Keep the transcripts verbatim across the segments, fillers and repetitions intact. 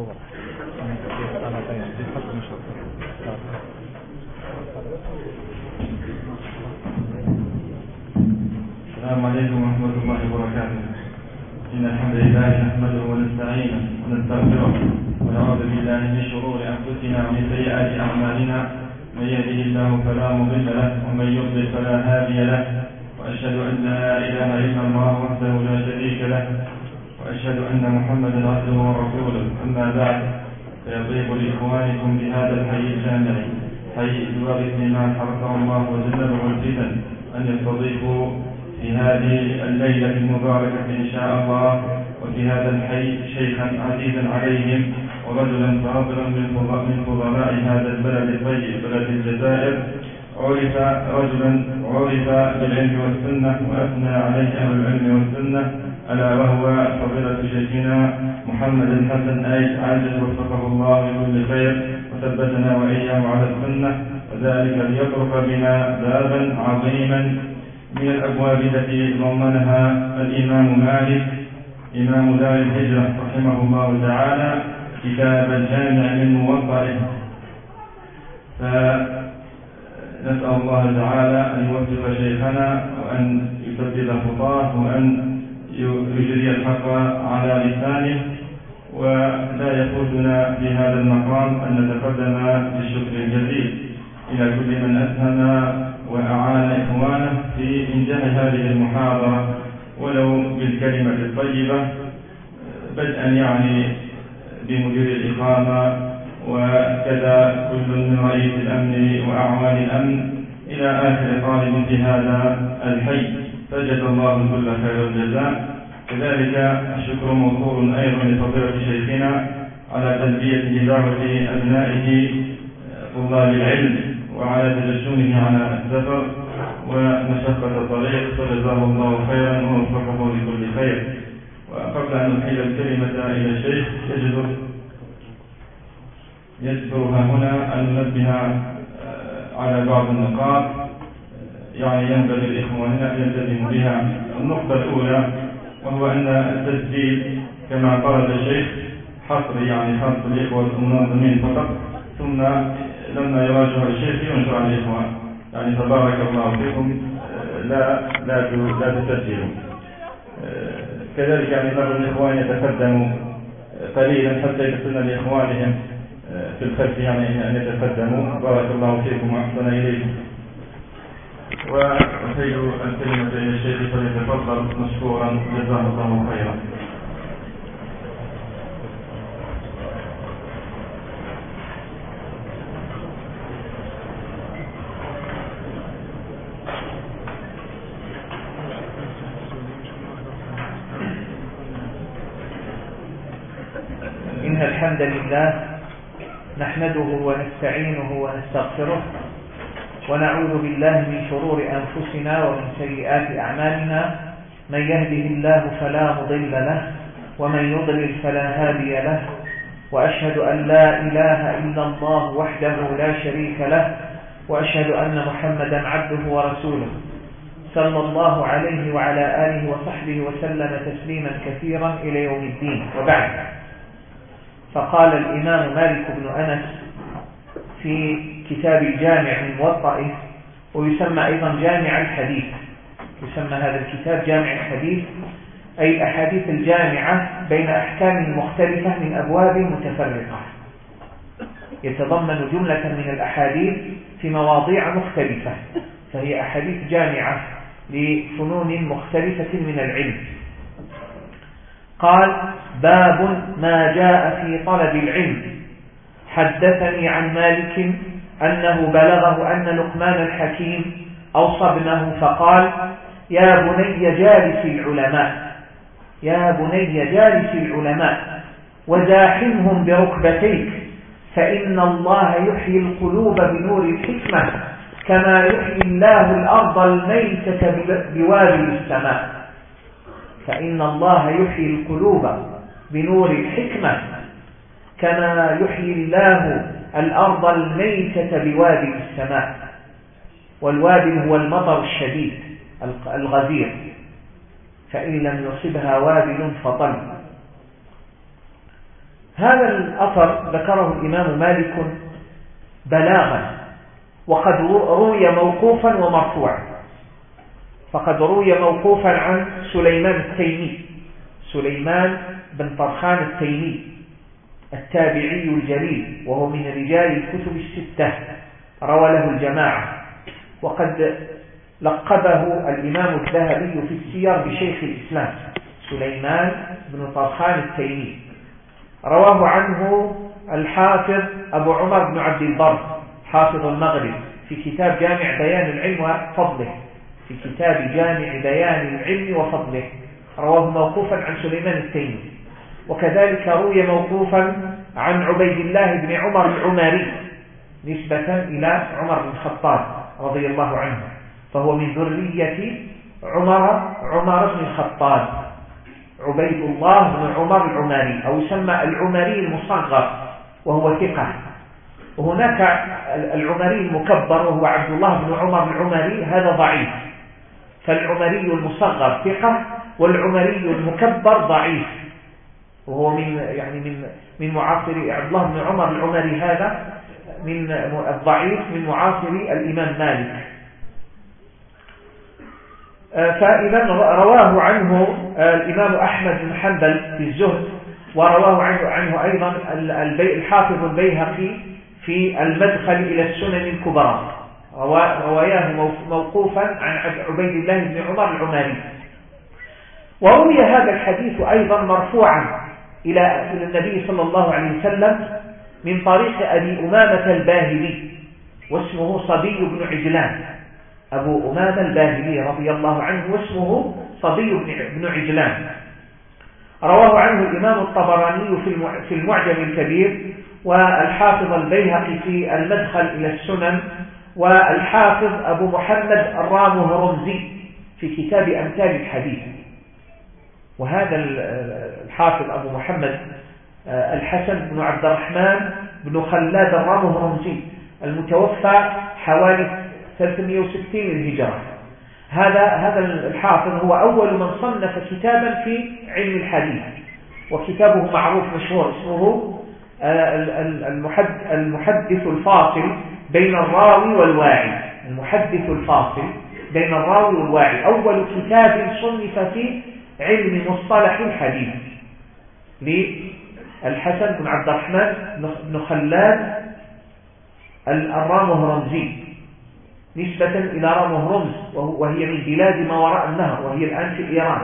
مصورة السلام عليكم ورحمة الله وبركاته. إن الحمد لله نحمده ونستعينه ونستغفره ونعوذ بالله من شرور أنفسنا ومن سيئات أعمالنا. من يهده الله فلا مضل له ومن يضلل فلا هادي له، وأشهد أن لا إله إلا الله وحده لا شريك له، وأشهد أن محمدا عبده ورسوله. أما بعد، فيطيب لإخوانكم بهذا الحي الجامع، حي إدوار ما حرقه الله وجنبه الفتن، أن يستضيفوا في هذه الليلة المباركة إن شاء الله وفي هذا الحي شيخا عزيزا عليهم ورجلا فاضلا من فضلاء هذا البلد الطيب بلد الجزائر، عرف رجلا عرف بالعلم والسنة وأثنى عليه أهل العلم والسنة، ألا وهو فضيلة شيخنا محمد الحسن آيد عاجل، وفقه الله لكل خير وثبتنا وإياه على السنة، وذلك ليطرق بنا بابا عظيما من الأبواب التي ضمنها الإمام مالك إمام دار الهجرة رحمه الله تعالى كتاب الجامع من موطئه. فنسأل الله تعالى أن يوفق شيخنا وأن يسدد خطاه وأن يجري الحق على لسانه. ولا يفوتنا في هذا المقام أن نتقدم بالشكر الجزيل إلى كل من أسهم وأعان إخوانه في إنجاح هذه المحاضرة ولو بالكلمة الطيبة، بدءا يعني بمدير الإقامة وكذا كل من رئيس الأمن وأعوان الأمن إلى آخر طالب في هذا الحي، فجزا الله كل خير الجزاء. كذلك الشكر موصول أيضا لفضيلة شيخنا على تلبية دعوة أبنائه طلاب العلم وعلى تجشمه على السفر ومشقة الطريق، فجزاه الله خيرا ووفقه لكل خير. وقبل أن أحيل الكلمة إلى الشيخ يجدر يجدرها هنا أن ننبه على بعض النقاط يعني ينبغي لإخواننا أن يلتزموا بها. النقطة الأولى وهو أن التسجيل كما طلب الشيخ حصر يعني خاص بالإخوة المنظمين فقط، ثم لما يراجع الشيخ ينشر على الإخوان، يعني تبارك الله فيكم لا لا لا تسجلوا. كذلك يعني بعض الإخوان يتقدموا قليلا حتى يحسن لإخوانهم في الخلف يعني أن يتقدموا. بارك الله فيكم وأحسن إليكم. وأحيل الكلمة إلى الشيخ فليتفضل مشكورا جزاه الله خيرا. إن الحمد لله نحمده ونستعينه ونستغفره ونعوذ بالله من شرور أنفسنا ومن سيئات أعمالنا. من يهده الله فلا مضل له ومن يضلل فلا هادي له، وأشهد أن لا إله إلا الله وحده لا شريك له، وأشهد أن محمدا عبده ورسوله صلى الله عليه وعلى آله وصحبه وسلم تسليما كثيرا إلى يوم الدين. وبعد، فقال الإمام مالك بن أنس في كتاب الجامع من موطئه، ويسمى أيضا جامع الحديث، يسمى هذا الكتاب جامع الحديث، أي أحاديث الجامعة بين أحكام مختلفة من أبواب متفرقة، يتضمن جملة من الأحاديث في مواضيع مختلفة، فهي أحاديث جامعة لفنون مختلفة من العلم. قال: باب ما جاء في طلب العلم. حدثني عن مالك أنه بلغه أن لقمان الحكيم أوصى ابنه فقال: يا بني جالس العلماء يا بني جالس العلماء وزاحمهم بركبتيك، فإن الله يحيي القلوب بنور الحكمة كما يحيي الله الأرض الميتة بوابل السماء. فإن الله يحيي القلوب بنور الحكمة كما يحيي الله الأرض الميتة بوابل السماء. والوابل هو المطر الشديد الغزير، فإن لم يصبها وابل فطل. هذا الأثر ذكره الإمام مالك بلاغا، وقد روي موقوفا ومرفوعا. فقد روي موقوفا عن سليمان التيمي، سليمان بن طرخان التيمي التابعي الجليل، وهو من رجال الكتب الستة، روى له الجماعة، وقد لقبه الإمام الذهبي في السير بشيخ الإسلام، سليمان بن طرخان التيمي. رواه عنه الحافظ أبو عمر بن عبد البر حافظ المغرب في كتاب جامع بيان العلم وفضله، في كتاب جامع بيان العلم وفضله رواه موقوفا عن سليمان التيمي. وكذلك روي موقوفا عن عبيد الله بن عمر العمري نسبة إلى عمر بن الخطاب رضي الله عنه، فهو من ذرية عمر عمر بن الخطاب، عبيد الله بن عمر العمري، أو يسمى العمري المصغر، وهو ثقة. وهناك العمري المكبر وهو عبد الله بن عمر العمري، هذا ضعيف. فالعمري المصغر ثقة، والعمري المكبر ضعيف، وهو من يعني من من معاصر عبد الله بن عمر العمري، هذا من الضعيف من معاصر الإمام مالك. فإذا رواه عنه الإمام أحمد بن حنبل في الزهد، ورواه عنه, عنه أيضا الحافظ البيهقي في المدخل إلى السنن الكبرى، رواياه موقوفا عن عبيد الله بن عمر العمري. وروي هذا الحديث أيضا مرفوعا إلى النبي صلى الله عليه وسلم من طريق أبي أمامة الباهلي، واسمه صبي بن عجلان، أبو أمامة الباهلي رضي الله عنه، واسمه صبي بن عجلان. رواه عنه الإمام الطبراني في المعجم الكبير، والحافظ البيهقي في المدخل إلى السنن، والحافظ أبو محمد الرامهرمزي في كتاب أمثال الحديث. وهذا الحافظ أبو محمد الحسن بن عبد الرحمن بن خلاد الرامهرمزي المتوفى حوالي ثلاثمائة وستين الهجرة، هذا هذا الحافظ هو أول من صنف كتابا في علم الحديث، وكتابه معروف مشهور، اسمه المحدث الفاصل بين الراوي والواعي. المحدث الفاصل بين الراوي والواعي، أول كتاب صنف في علم مصطلح الحديث للحسن بن عبد الرحمن بن خلاد الرامهرمزي، نسبة إلى رامهرمز، وهي من بلاد ما وراء النهر، وهي الآن في إيران.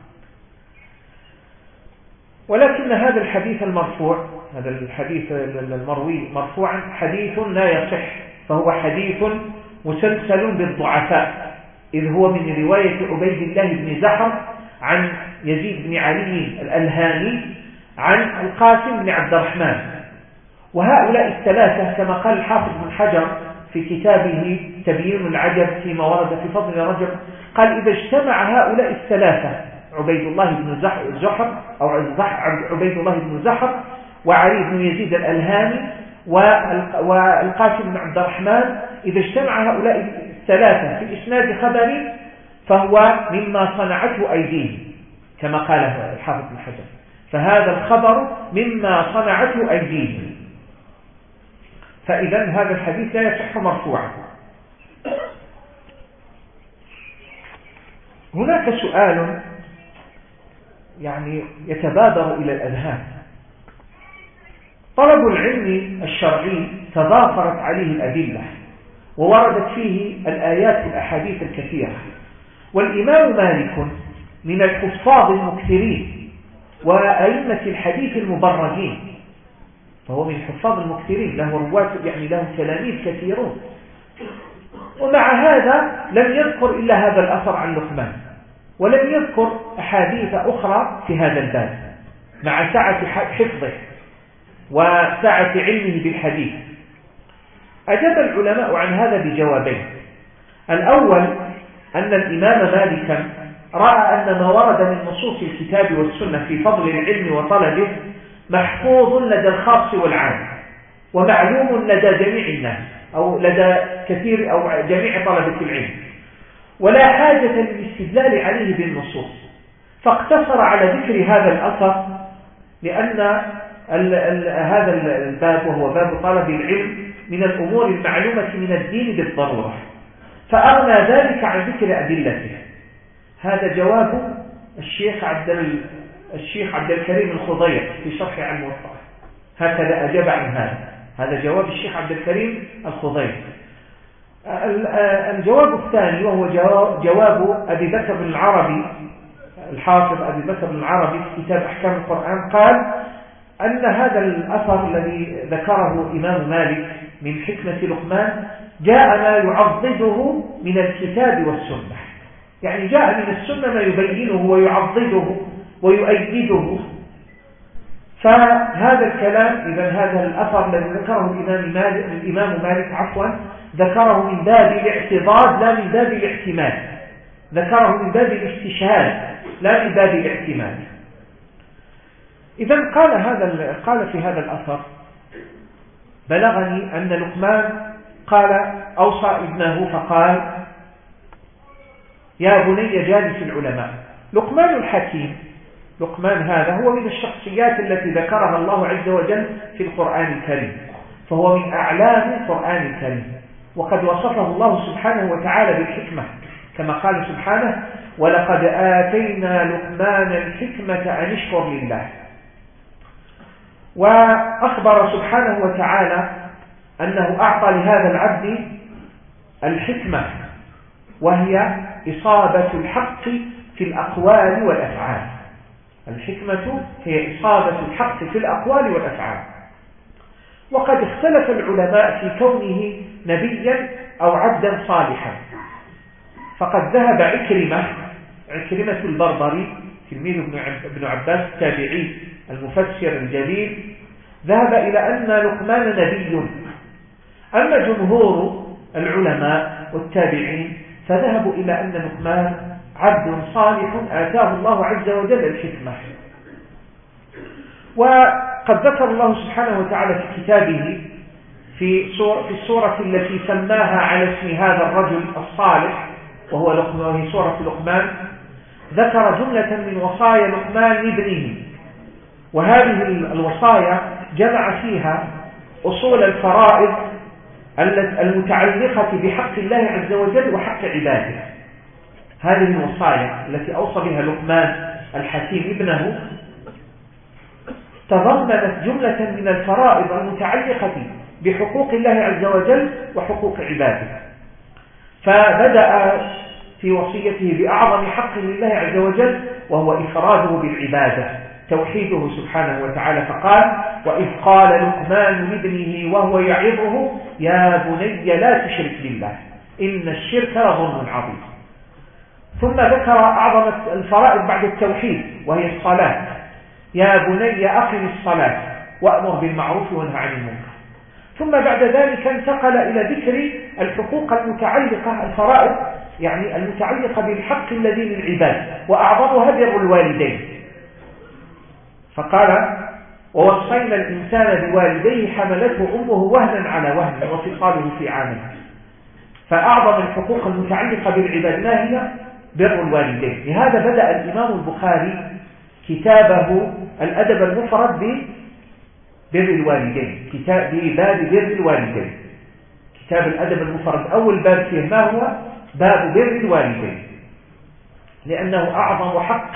ولكن هذا الحديث المرفوع، هذا الحديث المروي مرفوعا، حديث لا يصح، فهو حديث مسلسل بالضعفاء، إذ هو من رواية عبيد الله بن زحر عن يزيد بن علي الألهاني عن القاسم بن عبد الرحمن. وهؤلاء الثلاثة كما قال الحافظ بن حجر في كتابه تبيين العجب فيما ورد في فضل رجب، قال إذا اجتمع هؤلاء الثلاثة، عبيد الله بن زحر أو عبيد الله بن زحر وعلي بن يزيد الألهاني والقاسم بن عبد الرحمن، إذا اجتمع هؤلاء الثلاثة في إسناد خبري فهو مما صنعته أيديهم كما قال الحافظ بن حجر، فهذا الخبر مما صنعته أيديهم. فإذا هذا الحديث لا يصح مرفوعا. هناك سؤال يعني يتبادر إلى الأذهان: طلب العلم الشرعي تضافرت عليه الأدلة، ووردت فيه الآيات والأحاديث الكثيرة، والإمام مالك من الحفاظ المكثرين وأئمة الحديث المبرزين، فهو من الحفاظ المكثرين، له رواة يعني له تلاميذ كثيرون، ومع هذا لم يذكر إلا هذا الأثر عن لقمان، ولم يذكر أحاديث أخرى في هذا الباب مع سعة حفظه وسعة علمه بالحديث. أجاب العلماء عن هذا بجوابين: الأول أن الإمام مالكا رأى أن ما ورد من نصوص الكتاب والسنة في فضل العلم وطلبه محفوظ لدى الخاص والعام، ومعلوم لدى جميع الناس أو لدى كثير أو جميع طلبة العلم، ولا حاجة للاستدلال عليه بالنصوص، فاقتصر على ذكر هذا الأثر لأن ال ال هذا الباب، وهو باب طلب العلم من الأمور المعلومة من الدين بالضرورة، فأغنى ذلك عن ذكر أدلته. هذا جواب الشيخ عبد الشيخ عبد الكريم الخضير في شرح عن الموطأ، هكذا أجاب عن هذا. هذا جواب الشيخ عبد الكريم الخضير. الجواب الثاني وهو جواب أبي بكر بن العربي، الحافظ أبي بكر بن العربي في كتاب أحكام القرآن، قال أن هذا الأثر الذي ذكره إمام مالك من حكمة لقمان جاء ما يعضده من الكتاب والسنة، يعني جاء من السنة ما يبينه ويعضده ويؤيده. فهذا الكلام إذا هذا الأثر الذي ذكره الإمام مالك, الإمام مالك عفوا ذكره من باب الاعتضاد لا من باب الاعتماد، ذكره من باب الاستشهاد لا من باب الاعتماد. إذا قال هذا قال في هذا الأثر: بلغني أن لقمان قال أوصى ابنه فقال: يا بني جالس العلماء. لقمان الحكيم، لقمان هذا هو من الشخصيات التي ذكرها الله عز وجل في القرآن الكريم، فهو من أعلام القرآن الكريم، وقد وصفه الله سبحانه وتعالى بالحكمة كما قال سبحانه: ولقد آتينا لقمان الحكمة أن اشكر لله. وأخبر سبحانه وتعالى أنه أعطى لهذا العبد الحكمة، وهي إصابة الحق في الأقوال والأفعال. الحكمة هي إصابة الحق في الأقوال والأفعال. وقد اختلف العلماء في كونه نبيا أو عبدا صالحا، فقد ذهب عكرمة عكرمة البربري تلميذ ابن عباس التابعي المفسر الجليل، ذهب إلى أن لقمان نبي. أما جمهور العلماء والتابعين فذهبوا إلى أن لقمان عبد صالح آتاه الله عز وجل الحكمة. وقد ذكر الله سبحانه وتعالى في كتابه في السورة التي سماها على اسم هذا الرجل الصالح وهو لقمان، سورة لقمان، ذكر جملة من وصايا لقمان لابنه، وهذه الوصايا جمع فيها أصول الفرائض المتعلقة بحق الله عز وجل وحق عباده. هذه الوصايا التي أوصى بها لقمان الحكيم ابنه تضمنت جملة من الفرائض المتعلقة بحقوق الله عز وجل وحقوق عباده. فبدأ في وصيته بأعظم حق لله عز وجل وهو إفراده بالعبادة، توحيده سبحانه وتعالى، فقال: وإذ قال لقمان لابنه وهو يعظه يا بني لا تشرك بالله إن الشرك لظلم عظيم. ثم ذكر أعظم الفرائض بعد التوحيد وهي الصلاة: يا بني أقم الصلاة وأمر بالمعروف وانهى عن المنكر. ثم بعد ذلك انتقل إلى ذكر الحقوق المتعلقة، الفرائض يعني المتعلقة بالحق الذي للعباد، وأعظمها بر الوالدين، فقال: ووصينا الإنسان بوالديه حملته أمه وهنا على وهن وفصاله في عامه. فأعظم الحقوق المتعلقة بالعباد ما هي؟ بر الوالدين. لهذا بدأ الإمام البخاري كتابه الأدب المفرد ببر الوالدين، كتاب باب بر الوالدين. كتاب الأدب المفرد أول باب فيه ما هو؟ باب بر الوالدين، لأنه أعظم حق،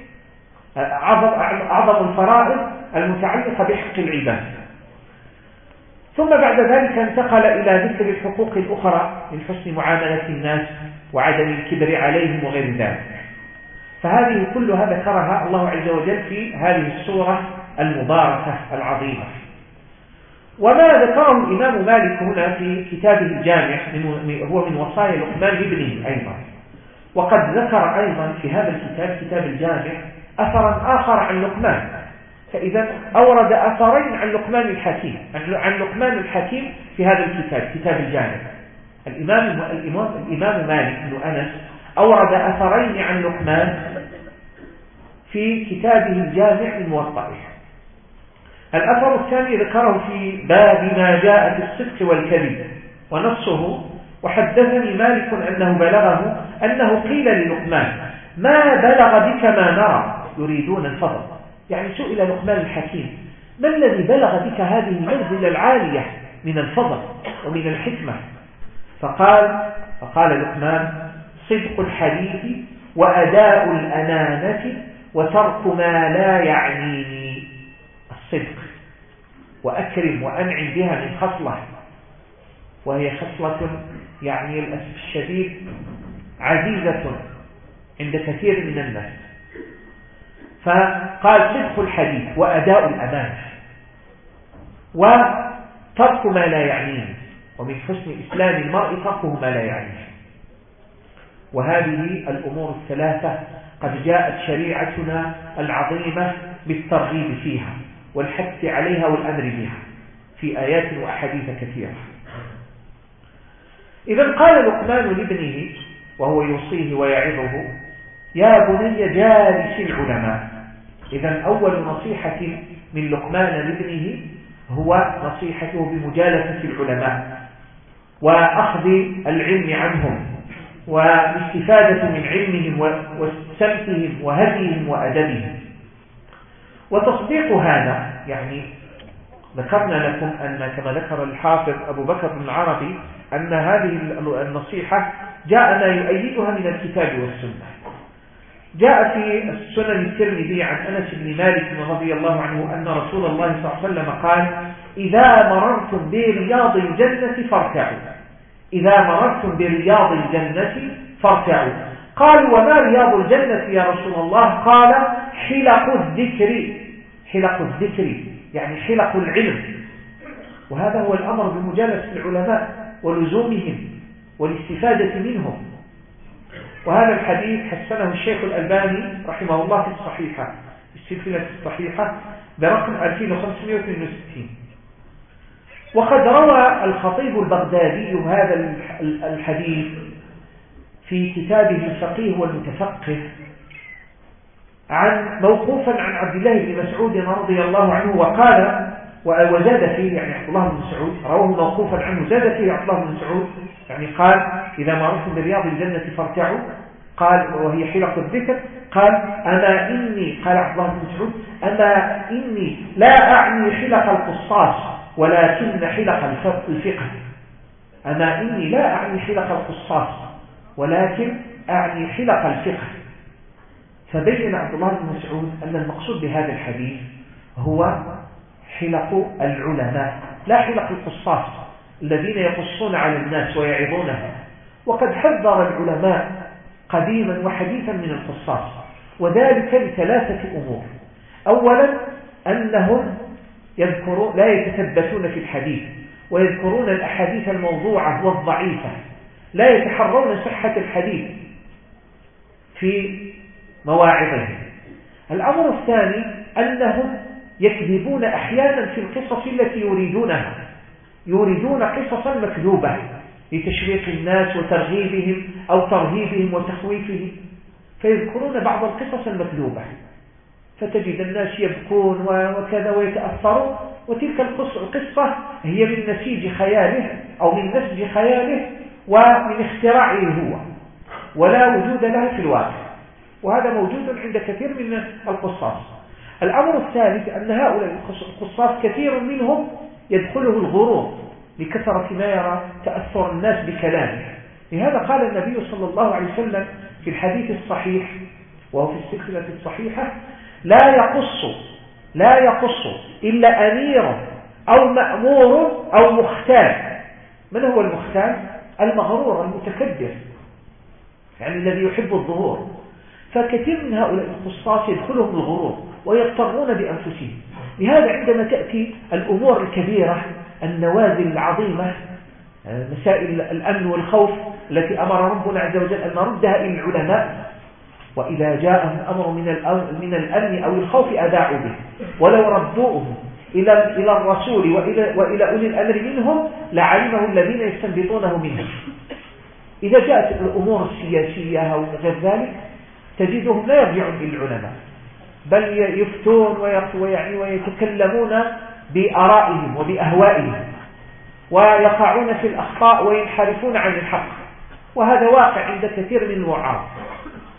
أعظم الفرائض المتعلقة بحق العباد. ثم بعد ذلك انتقل إلى ذكر الحقوق الأخرى من حسن معاملة الناس وعدم الكبر عليهم وغير ذلك. فهذه كلها ذكرها الله عز وجل في هذه السورة المباركة العظيمة. وما ذكره الإمام مالك هنا في كتابه الجامع هو من وصايا لقمان لابنه أيضا. وقد ذكر أيضا في هذا الكتاب كتاب الجامع أثرا آخر عن لقمان، فإذا أورد أثرين عن لقمان الحكيم عن لقمان الحكيم في هذا الكتاب كتاب الجامع. الإمام الإمام الإمام مالك بن أنس أورد أثرين عن لقمان في كتابه الجامع الموطأ. الأثر الثاني ذكره في باب ما جاء في الصدق والكذب ونصه: وحدثني مالك أنه بلغه أنه قيل للقمان ما بلغ بك ما نرى يريدون الفضل. يعني سئل لقمان الحكيم: ما الذي بلغ بك هذه المنزلة العالية من الفضل ومن الحكمة؟ فقال فقال لقمان: صدق الحديث وأداء الأمانة وترك ما لا يعنيني. الصدق، وأكرم وأنعم بها من خصلة، وهي خصلة يعني للأسف الشديد عزيزة عند كثير من الناس. فقال: صدق الحديث وأداء الأمانة وترك ما لا يعنيه، ومن حسن إسلام المرء تركه ما لا يعنيه. وهذه الأمور الثلاثة قد جاءت شريعتنا العظيمة بالترغيب فيها والحث عليها والأمر بها في آيات وأحاديث كثيرة. إذا قال لقمان لابنه وهو يوصيه ويعظه: يا بني جالس العلماء. إذا أول نصيحة من لقمان لابنه هو نصيحته بمجالسة العلماء وأخذ العلم عنهم والاستفادة من علمهم وسمتهم وهديهم وأدبهم. وتصديق هذا يعني ذكرنا لكم أن كما ذكر الحافظ أبو بكر بن العربي أن هذه النصيحة جاءنا يؤيدها من الكتاب والسنة. جاء في السنن الترمذي عن أنس بن مالك رضي الله عنه أن رسول الله صلى الله عليه وسلم قال: إذا مررتم برياض الجنة فارتعوا. إذا مررتم برياض الجنة فارتعوا. قالوا: وما رياض الجنة يا رسول الله؟ قال: حلق الذكر. حلق الذكر يعني حلق العلم. وهذا هو الأمر بمجالسة العلماء ولزومهم والاستفادة منهم. وهذا الحديث حسنه الشيخ الألباني رحمه الله في الصحيحة، السلسلة الصحيحة برقم ألفين وخمسمائة واثنين وستين. وقد روى الخطيب البغدادي هذا الحديث في كتابه الفقيه والمتفقه عن موقوفا عن عبد الله بن مسعود رضي الله عنه، وقال وزاد فيه يعني عبد الله بن مسعود رواه موقوفا عنه، زاد فيه عبد الله بن مسعود يعني قال: إذا مررتم برياض الجنة فارتعوا. قال وهي حلق الذكر. قال: أما إني قال عبد الله بن مسعود: أما إني لا أعني حلق القصاص ولكن حلق الفقه. أما إني لا أعني حلق القصاص ولكن أعني حلق الفقه. فبين عبد الله بن مسعود أن المقصود بهذا الحديث هو حلق العلماء لا حلق القصاص الذين يقصون على الناس ويعظونهم. وقد حذر العلماء قديما وحديثا من القصاص، وذلك لثلاثة أمور. أولا أنهم يذكرون لا يتثبتون في الحديث ويذكرون الأحاديث الموضوعة والضعيفة، لا يتحرون صحة الحديث في مواعظهم. الأمر الثاني أنهم يكذبون أحيانا في القصص التي يريدونها، يريدون قصصا مكذوبة لتشويق الناس وترغيبهم أو ترهيبهم وتخويفهم، فيذكرون بعض القصص المكذوبة فتجد الناس يبكون وكذا ويتأثرون، وتلك القصة هي من نسيج خياله أو من نسج خياله ومن اختراعه هو، ولا وجود له في الواقع. وهذا موجود عند كثير من القصاص. الأمر الثالث أن هؤلاء القصاص كثير منهم يدخله الغرور لكثرة ما يرى تأثر الناس بكلامه. لهذا قال النبي صلى الله عليه وسلم في الحديث الصحيح وهو في السلسلة الصحيحة: لا يقص لا يقص إلا أمير أو مأمور أو مختال. من هو المختال؟ المغرور المتكبر، يعني الذي يحب الظهور. فكثير من هؤلاء القصاص يدخلهم الغرور ويضطرون بأنفسهم. لهذا عندما تأتي الأمور الكبيرة النوازل العظيمة مسائل الأمن والخوف التي أمر ربنا عز وجل أن نردها إلى العلماء، وإذا جاءهم أمر من الأمن أو الخوف أذاعوا به، ولو ردوه إلى إلى الرسول وإلى وإلى أولي الأمر منهم لعلمه الذين يستنبطونه منهم. إذا جاءت الأمور السياسية أو غير ذلك تجدهم لا يرجعون إلى العلماء، بل يفتون ويعني ويتكلمون بآرائهم وبأهوائهم ويقعون في الأخطاء وينحرفون عن الحق. وهذا واقع عند كثير من الوعاظ،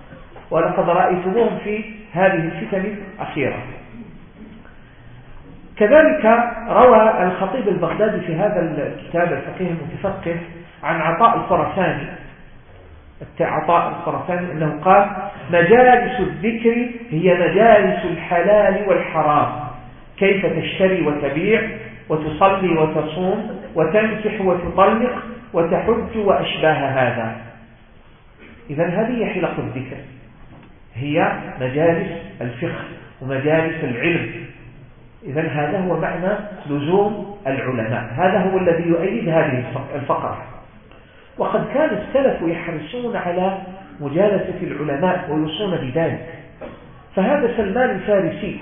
ولقد رأيتموهم في هذه الفتن الأخيرة. كذلك روى الخطيب البغدادي في هذا الكتاب الفقيه المتفقه عن عطاء الخراساني عطاء الخراساني أنه قال: مجالس الذكر هي مجالس الحلال والحرام، كيف تشتري وتبيع وتصلي وتصوم وتنكح وتطلق وتحج وأشباه هذا. إذن هذه حلق الذكر، هي مجالس الفقه ومجالس العلم. إذن هذا هو معنى لزوم العلماء، هذا هو الذي يؤيد هذه الفقرة. وقد كان السلف يحرصون على مجالسة العلماء ويوصون بذلك. فهذا سلمان الفارسي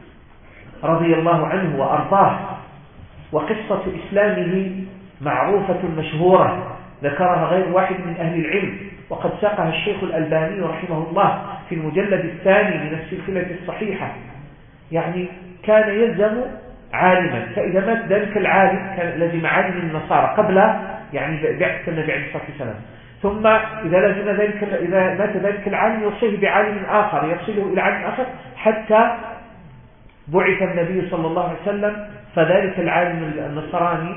رضي الله عنه وأرضاه، وقصة إسلامه معروفة مشهورة ذكرها غير واحد من أهل العلم، وقد ساقها الشيخ الألباني رحمه الله في المجلد الثاني من السلسلة الصحيحة. يعني كان يلزم عالما، فإذا مات ذلك العالم كان لزم عالم النصارى قبل يعني بعث النبي عليه الصلاة والسلام، ثم إذا لزم ذلك إذا مات ذلك العالم يوصيه بعالم آخر يصله إلى عالم آخر، حتى بعث النبي صلى الله عليه وسلم، فذلك العالم النصراني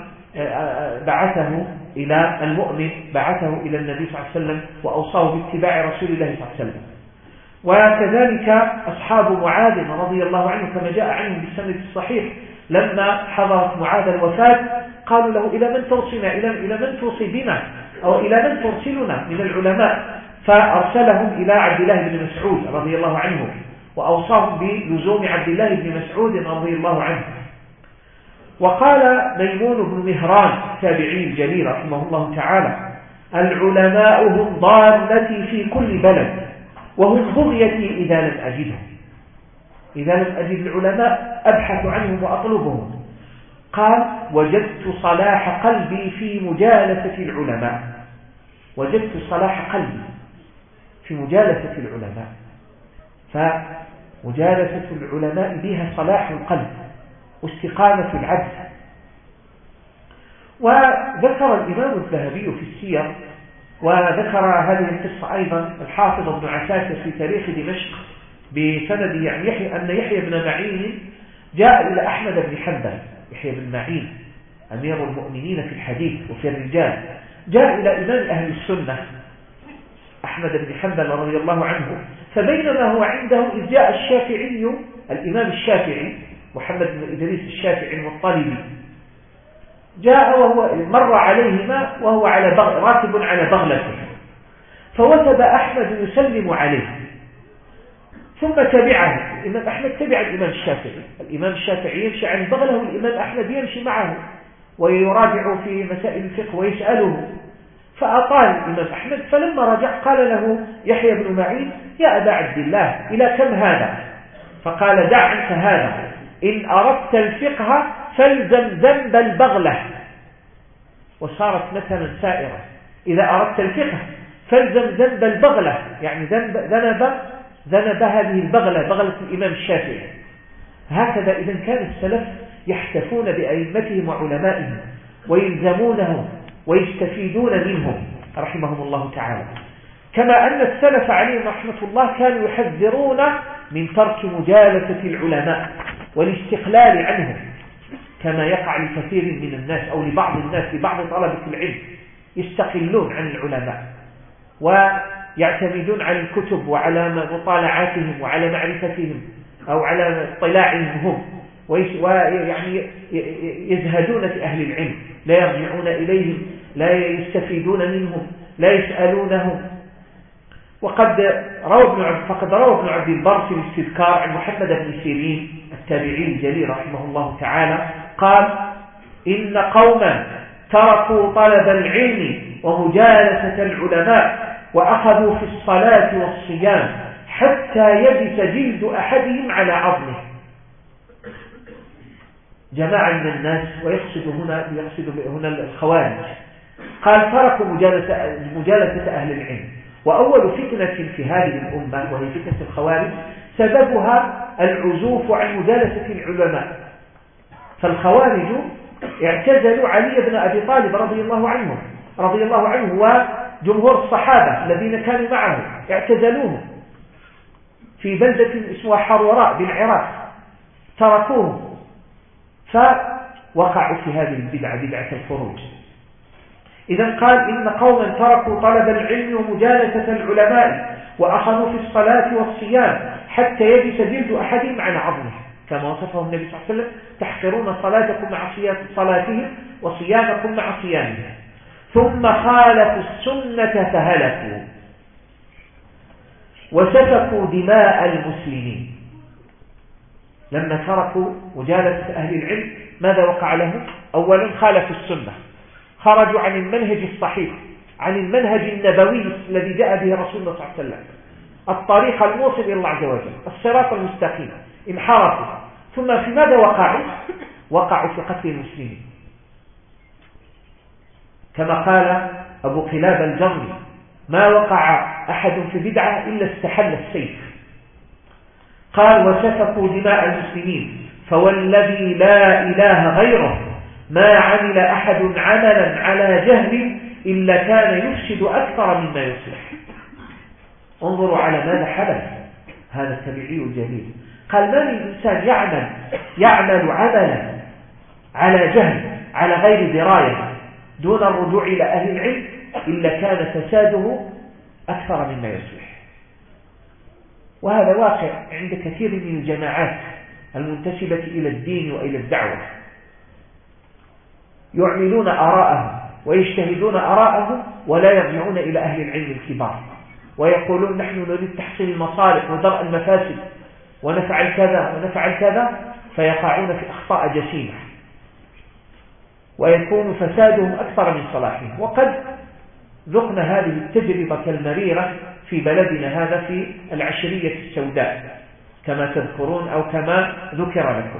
بعثه إلى المؤمن، بعثه إلى النبي صلى الله عليه وسلم وأوصاه باتباع رسول الله صلى الله عليه وسلم. وكذلك أصحاب معاذ رضي الله عنه كما جاء عنهم بالسند الصحيح، لما حضرت معاذ الوفاة قالوا له: إلى من توصينا، إلى من توصي بنا، أو إلى من ترسلنا من العلماء؟ فأرسلهم إلى عبد الله بن مسعود رضي الله عنه، وأوصاهم بلزوم عبد الله بن مسعود رضي الله عنه. وقال ميمون بن مهران تابعي الجليل رحمه الله تعالى: العلماء هم ضالتي في كل بلد، وهم بغيتي إذا لم أجدهم. إذا لم أجد العلماء أبحث عنهم وأطلبهم. قال: وجدت صلاح قلبي في مجالسة العلماء، وجدت صلاح قلبي في مجالسة العلماء. فمجالسة العلماء بها صلاح القلب واستقامة العبد. وذكر الإمام الذهبي في السير، وذكر هذه القصة أيضا الحافظ ابن عساكر في تاريخ دمشق بسند يعني يحيى أن يحيى بن معين جاء إلى أحمد بن حنبل. يحيى بن معين أمير المؤمنين في الحديث وفي الرجال، جاء إلى إمام أهل السنة أحمد بن حنبل رضي الله عنه، فبينما هو عنده إذ جاء الشافعي الإمام الشافعي محمد بن إدريس الشافعي المطلبي، جاء وهو مر عليهما وهو على بغ... راكب على بغلته، فوثب أحمد يسلم عليه، ثم تبعه الإمام أحمد، تبع الإمام الشافعي. الإمام الشافعي يمشي عن بغله، والإمام أحمد يمشي معه ويراجع في مسائل الفقه ويسأله، فأطال الإمام أحمد. فلما رجع قال له يحيى بن معين: يا أبا عبد الله، إلى كم هذا؟ فقال: دع عنك هذا، إن أردت الفقه فالزم ذنب البغلة. وصارت مثلا سائرة: إذا أردت الفقه فالزم ذنب البغلة، يعني ذنب ذنب ذنب هذه البغلة، بغلة الإمام الشافعي. هكذا إذن كان السلف يحتفون بأئمتهم وعلمائهم ويلزمونهم ويستفيدون منهم رحمهم الله تعالى. كما أن السلف عليهم رحمة الله كانوا يحذرون من ترك مجالسة العلماء والاستقلال عنهم، كما يقع لكثير من الناس أو لبعض الناس، لبعض طلبة العلم يستقلون عن العلماء ويعتمدون على الكتب وعلى مطالعاتهم وعلى معرفتهم أو على اطلاعهم هم، ويعني يزهدون في أهل العلم، لا يرجعون إليهم، لا يستفيدون منهم، لا يسألونهم. وقد روى ابن عبد فقد روى ابن عبد البر في الاستذكار عن محمد بن سيرين التابعي الجليل رحمه الله تعالى قال: إن قوما تركوا طلب العلم ومجالسة العلماء وأخذوا في الصلاة والصيام حتى يبس جلد أحدهم على عظمه. جماعة من الناس، ويقصد هنا يقصد هنا الخوارج، قال: تركوا مجالسة, مجالسة أهل العلم. وأول فتنة في هذه الأمة وهي فتنة الخوارج سببها العزوف عن مجالسة العلماء. فالخوارج اعتزلوا علي بن أبي طالب رضي الله عنه رضي الله عنه وجمهور الصحابة الذين كانوا معه، اعتزلوه في بلدة اسمها حروراء بالعراق، تركوه فوقعوا في هذه البدعة، بدعة الخروج. إذا قال إن قوما تركوا طلب العلم ومجالسة العلماء وأخذوا في الصلاة والصيام حتى يجلس جلد أحدهم عن عظمه، كما وصفه النبي صلى الله عليه وسلم: تحقرون صلاتكم مع صلاتهم وصيامكم مع صيامهم. ثم خالفوا السنة فهلكوا وسفكوا دماء المسلمين. لما تركوا مجالسة أهل العلم ماذا وقع لهم؟ أولا خالفوا السنة، خرجوا عن المنهج الصحيح، عن المنهج النبوي الذي جاء به رسول الله صلى الله عليه وسلم، الطريق الموصل إلى الله عز وجل، الصراط المستقيم. انحرفوا. ثم في ماذا وقعوا؟ وقعوا في قتل المسلمين، كما قال أبو قلاب الجمري: ما وقع أحد في بدعة إلا استحل السيف. قال: وسفكوا دماء المسلمين فوالذي لا إله غيره ما عمل أحد عملا على جهل إلا كان يفسد أكثر مما يصلح. انظروا على ماذا حدث هذا التابعي الجليل. قال: ما من إنسان يعمل يعمل عملا على جهل على غير دراية دون الرجوع إلى أهل العلم إلا كان فساده أكثر مما يصلح. وهذا واقع عند كثير من الجماعات المنتسبة إلى الدين وإلى الدعوة، يعملون آراءهم ويجتهدون آراءهم ولا يرجعون إلى أهل العلم الكبار، ويقولون: نحن نريد تحصيل المصالح ودرء المفاسد ونفعل كذا ونفعل كذا، فيقعون في أخطاء جسيمة ويكون فسادهم أكثر من صلاحهم. وقد ذقنا هذه التجربة المريرة في بلدنا هذا في العشرية السوداء كما تذكرون أو كما ذكر لكم.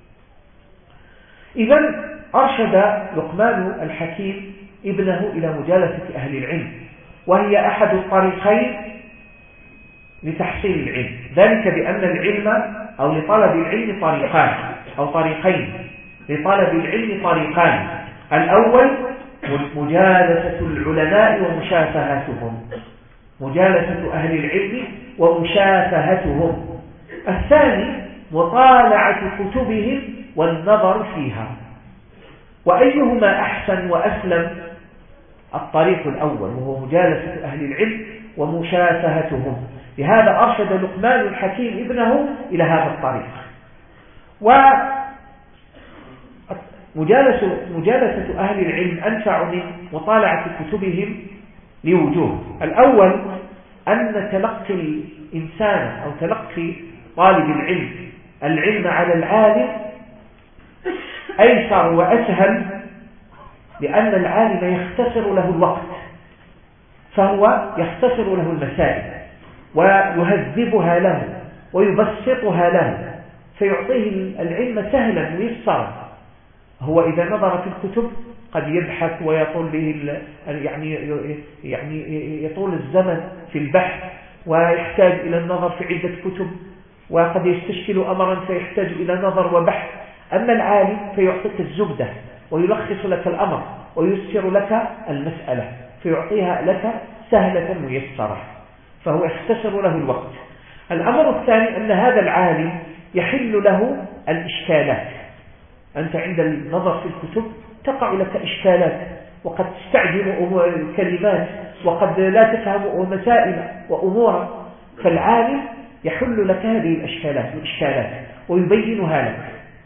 إذن أرشد لقمان الحكيم ابنه إلى مجالسة أهل العلم، وهي أحد الطريقين لتحصيل العلم، ذلك بأن العلم أو لطلب العلم طريقان أو طريقين. لطلب العلم طريقان: الأول مجالسة العلماء ومشافهتهم، مجالسة أهل العلم ومشافهتهم. الثاني مطالعة كتبهم والنظر فيها. وأيهما أحسن وأسلم؟ الطريق الأول، وهو مجالسة أهل العلم ومشافهتهم. لهذا أرشد لقمان الحكيم ابنه إلى هذا الطريق. ومجالسة مجالسة أهل العلم أنفع من مطالعة كتبهم لوجوه. الأول أن تلقي الإنسان أو تلقي طالب العلم العلم على العالم أيسر وأسهل، لأن العالم يختصر له الوقت، فهو يختصر له المسائل ويهذبها له ويبسطها له، فيعطيه العلم سهلا ميسرا. هو إذا نظر في الكتب قد يبحث ويطول به يعني يعني يطول الزمن في البحث ويحتاج إلى النظر في عدة كتب، وقد يستشكل أمرا فيحتاج إلى نظر وبحث. أما العالم فيعطيك الزبدة ويلخص لك الأمر ويسر لك المسألة، فيعطيها لك سهلة ميسرة، فهو يختصر له الوقت. الأمر الثاني أن هذا العالم يحل له الإشكالات. أنت عند النظر في الكتب تقع لك إشكالات، وقد تستعجل كلمات، وقد لا تفهم مسائل وأمورا، فالعالم يحل لك هذه الإشكالات والإشكالات ويبينها لك،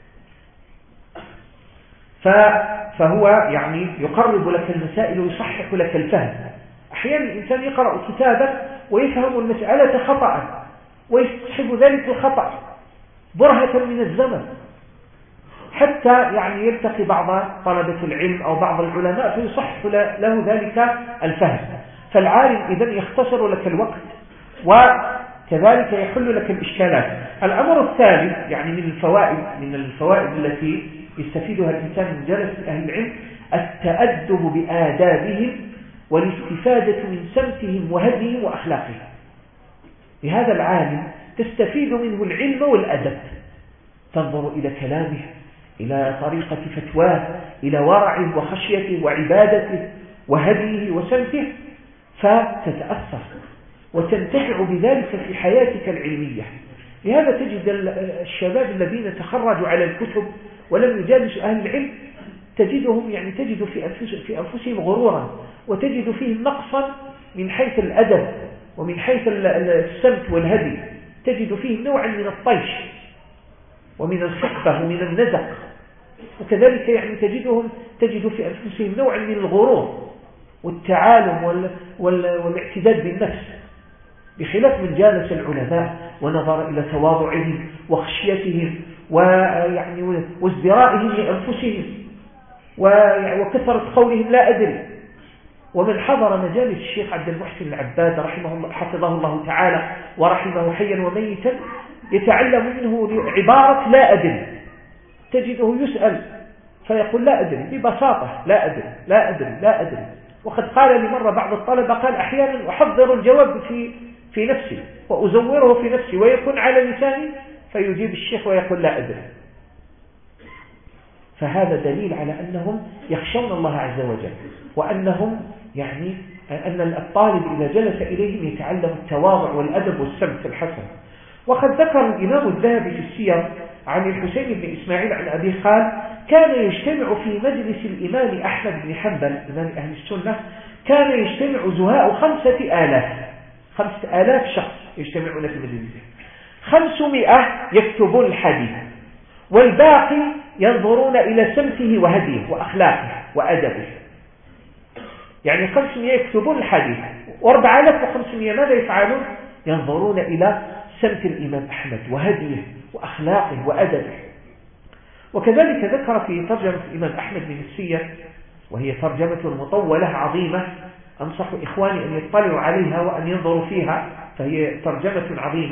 فهو يعني يقرب لك المسائل ويصحح لك الفهم. أحيانا الإنسان يقرأ كتابا ويفهم المسألة خطأ ويستصحب ذلك الخطأ برهة من الزمن، حتى يعني يلتقي بعض طلبة العلم أو بعض العلماء فيصحح له ذلك الفهم. فالعالم إذن يختصر لك الوقت وكذلك يحل لك الإشكالات. الأمر الثالث يعني من الفوائد من الفوائد التي يستفيدها الإنسان من جلسة أهل العلم التأدب بآدابهم والاستفادة من سمتهم وهديهم وأخلاقهم. لهذا العالم تستفيد منه العلم والأدب، تنظر إلى كلامه، إلى طريقة فتواه، إلى ورعه وخشيته وعبادته وهديه وسمته، فتتأثر وتنتفع بذلك في حياتك العلمية. لهذا تجد الشباب الذين تخرجوا على الكتب ولم يجالسوا أهل العلم تجدهم يعني تجد في أنفسهم, في أنفسهم غرورا، وتجد فيهم نقصا من حيث الأدب ومن حيث السمت والهدي، تجد فيهم نوعا من الطيش ومن الخفة ومن النزق، وكذلك يعني تجدهم تجد في أنفسهم نوعا من الغرور والتعالم وال وال والاعتداد بالنفس، بخلاف من جالس العلماء ونظر إلى تواضعهم وخشيتهم ويعني وازدرائهم لأنفسهم وكثرة قولهم لا أدري. ومن حضر مجالس الشيخ عبد المحسن العباد رحمه الله حفظه الله تعالى ورحمه حيا وميتا يتعلم منه عبارة لا أدري، تجده يسأل فيقول لا أدري ببساطة، لا أدري لا أدري لا أدري. وقد قال لي مرة بعض الطلبة قال أحيانا أحضر الجواب في في نفسي وأزوره في نفسي ويكون على لساني فيجيب الشيخ ويقول لا أدري. فهذا دليل على أنهم يخشون الله عز وجل، وأنهم يعني أن الطالب إذا جلس إليهم يتعلم التواضع والأدب والسمت الحسن. وقد ذكر الإمام الذهبي في السير عن الحسين بن إسماعيل عن أبيه قال كان يجتمع في مجلس الإمام أحمد بن حنبل إمام أهل السنة، كان يجتمع زهاء خمسة آلاف خمسة آلاف شخص يجتمعون في مجلسه، خمسمائة يكتبون الحديث والباقي ينظرون إلى سمته وهديه وأخلاقه وأدبه. يعني خمسمائة يكتبون الحديث وأربعة آلاف وخمسمائة ماذا يفعلون؟ ينظرون إلى سمت الإمام أحمد وهديه وأخلاقه وأدبه. وكذلك ذكر في ترجمة الإمام أحمد بن السير، وهي ترجمة مطولة عظيمة أنصح إخواني أن يطلعوا عليها وأن ينظروا فيها، فهي ترجمة عظيمة.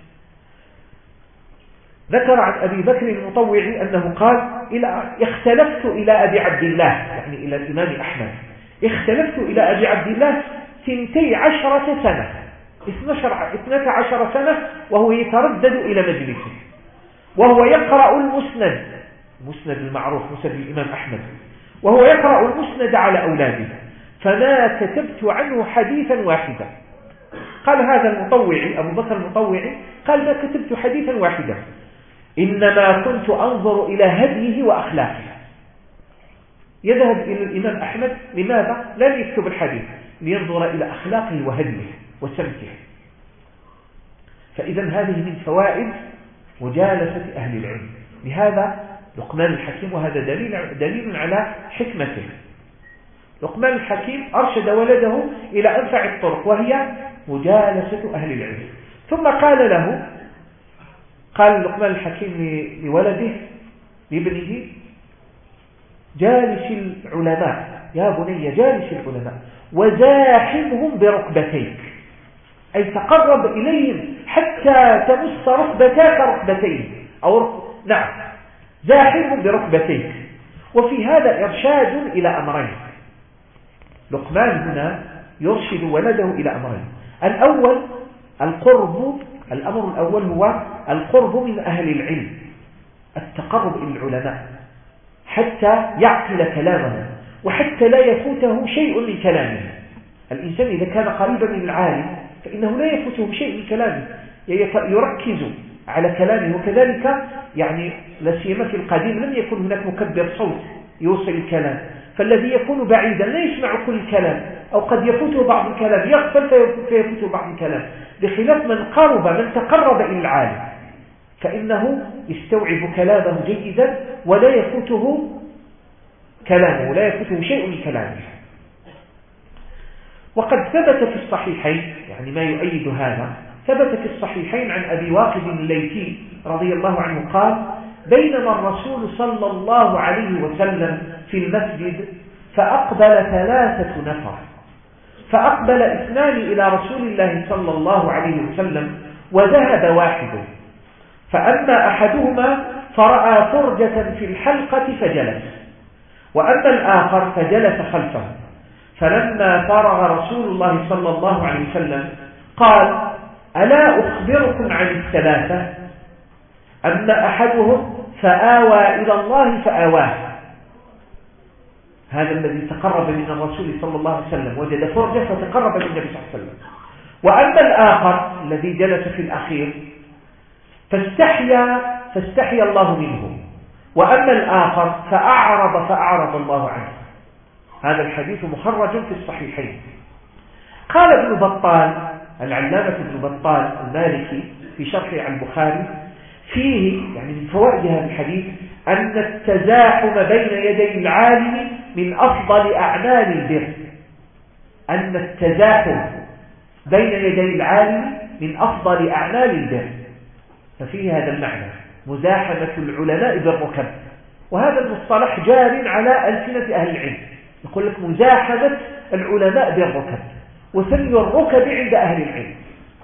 ذكر عن أبي بكر المطوعي أنه قال إلى اختلفت إلى أبي عبد الله، يعني إلى الإمام أحمد، اختلفت إلى أبي عبد الله ثنتي عشرة سنة اثنتا عشر سنة وهو يتردد إلى مجلسه وهو يقرأ المسند، مسند المعروف مسند الإمام أحمد، وهو يقرأ المسند على أولاده، فما كتبت عنه حديثا واحدا. قال هذا المطوعي أبو بكر المطوعي قال ما كتبت حديثا واحدا، إنما كنت أنظر إلى هديه وأخلاقه. يذهب إلى الإمام أحمد لماذا؟ لا يكتب الحديث، لينظر إلى أخلاقه وهديه وسمته. فإذا هذه من فوائد مجالسة أهل العلم. لهذا لقمان الحكيم، وهذا دليل, دليل على حكمته، لقمان الحكيم أرشد ولده إلى أنفع الطرق وهي مجالسة أهل العلم. ثم قال له، قال لقمان الحكيم لولده لابنه جالس العلماء يا بني، جالس العلماء وزاحمهم بركبتيك، أي تقرب إليهم حتى تمس ركبتاك ركبتين أو رك... نعم زاحمهم بركبتيك. وفي هذا إرشاد إلى أمرين. لقمان هنا يرشد ولده إلى أمرين. الأول القرب، الأمر الأول هو القرب من أهل العلم، التقرب إلى العلماء حتى يعقل كلامه وحتى لا يفوته شيء من كلامه. الإنسان إذا كان قريبا من العالم فإنه لا يفوته شيء من كلامه، يركز على كلامه. وكذلك يعني لا سيما في القديم لم يكن هناك مكبر صوت يوصل الكلام، فالذي يكون بعيدا لا يسمع كل الكلام، أو قد يفوته بعض الكلام، يغفل فيفوته بعض الكلام، بخلاف من قرب من تقرب إلى العالم فإنه يستوعب كلامه جيدا ولا يفوته كلامه، ولا يفوته شيء من كلامه. وقد ثبت في الصحيحين، يعني ما يؤيد هذا، ثبت في الصحيحين عن أبي واقد الليثي رضي الله عنه قال بينما الرسول صلى الله عليه وسلم في المسجد فأقبل ثلاثة نفر، فأقبل اثنان إلى رسول الله صلى الله عليه وسلم وذهب واحد، فأما أحدهما فرأى فرجة في الحلقة فجلس، وأما الآخر فجلس خلفه. فلما فرغ رسول الله صلى الله عليه وسلم قال ألا أخبركم عن الثلاثة؟ أما أحدهم فآوى إلى الله فآواه، هذا الذي تقرب من الرسول صلى الله عليه وسلم وجد فرجة فتقرب من النبي صلى الله عليه وسلم. وأما الآخر الذي جلس في الأخير فاستحيا فاستحيا الله منه وأما الآخر فأعرض فأعرض الله عنه. هذا الحديث مخرج في الصحيحين. قال ابن بطال العلامة ابن بطال المالكي في شرحه على البخاري فيه يعني من فوائد هذا الحديث أن التزاحم بين يدي العالم من أفضل أعمال البر. أن التزاحم بين يدي العالم من أفضل أعمال البر، ففيه هذا المعنى مزاحمة العلماء بالركب. وهذا المصطلح جار على ألسنة أهل العلم، يقول لك مزاحمة العلماء بالركب، وسمي الركب عند أهل العلم.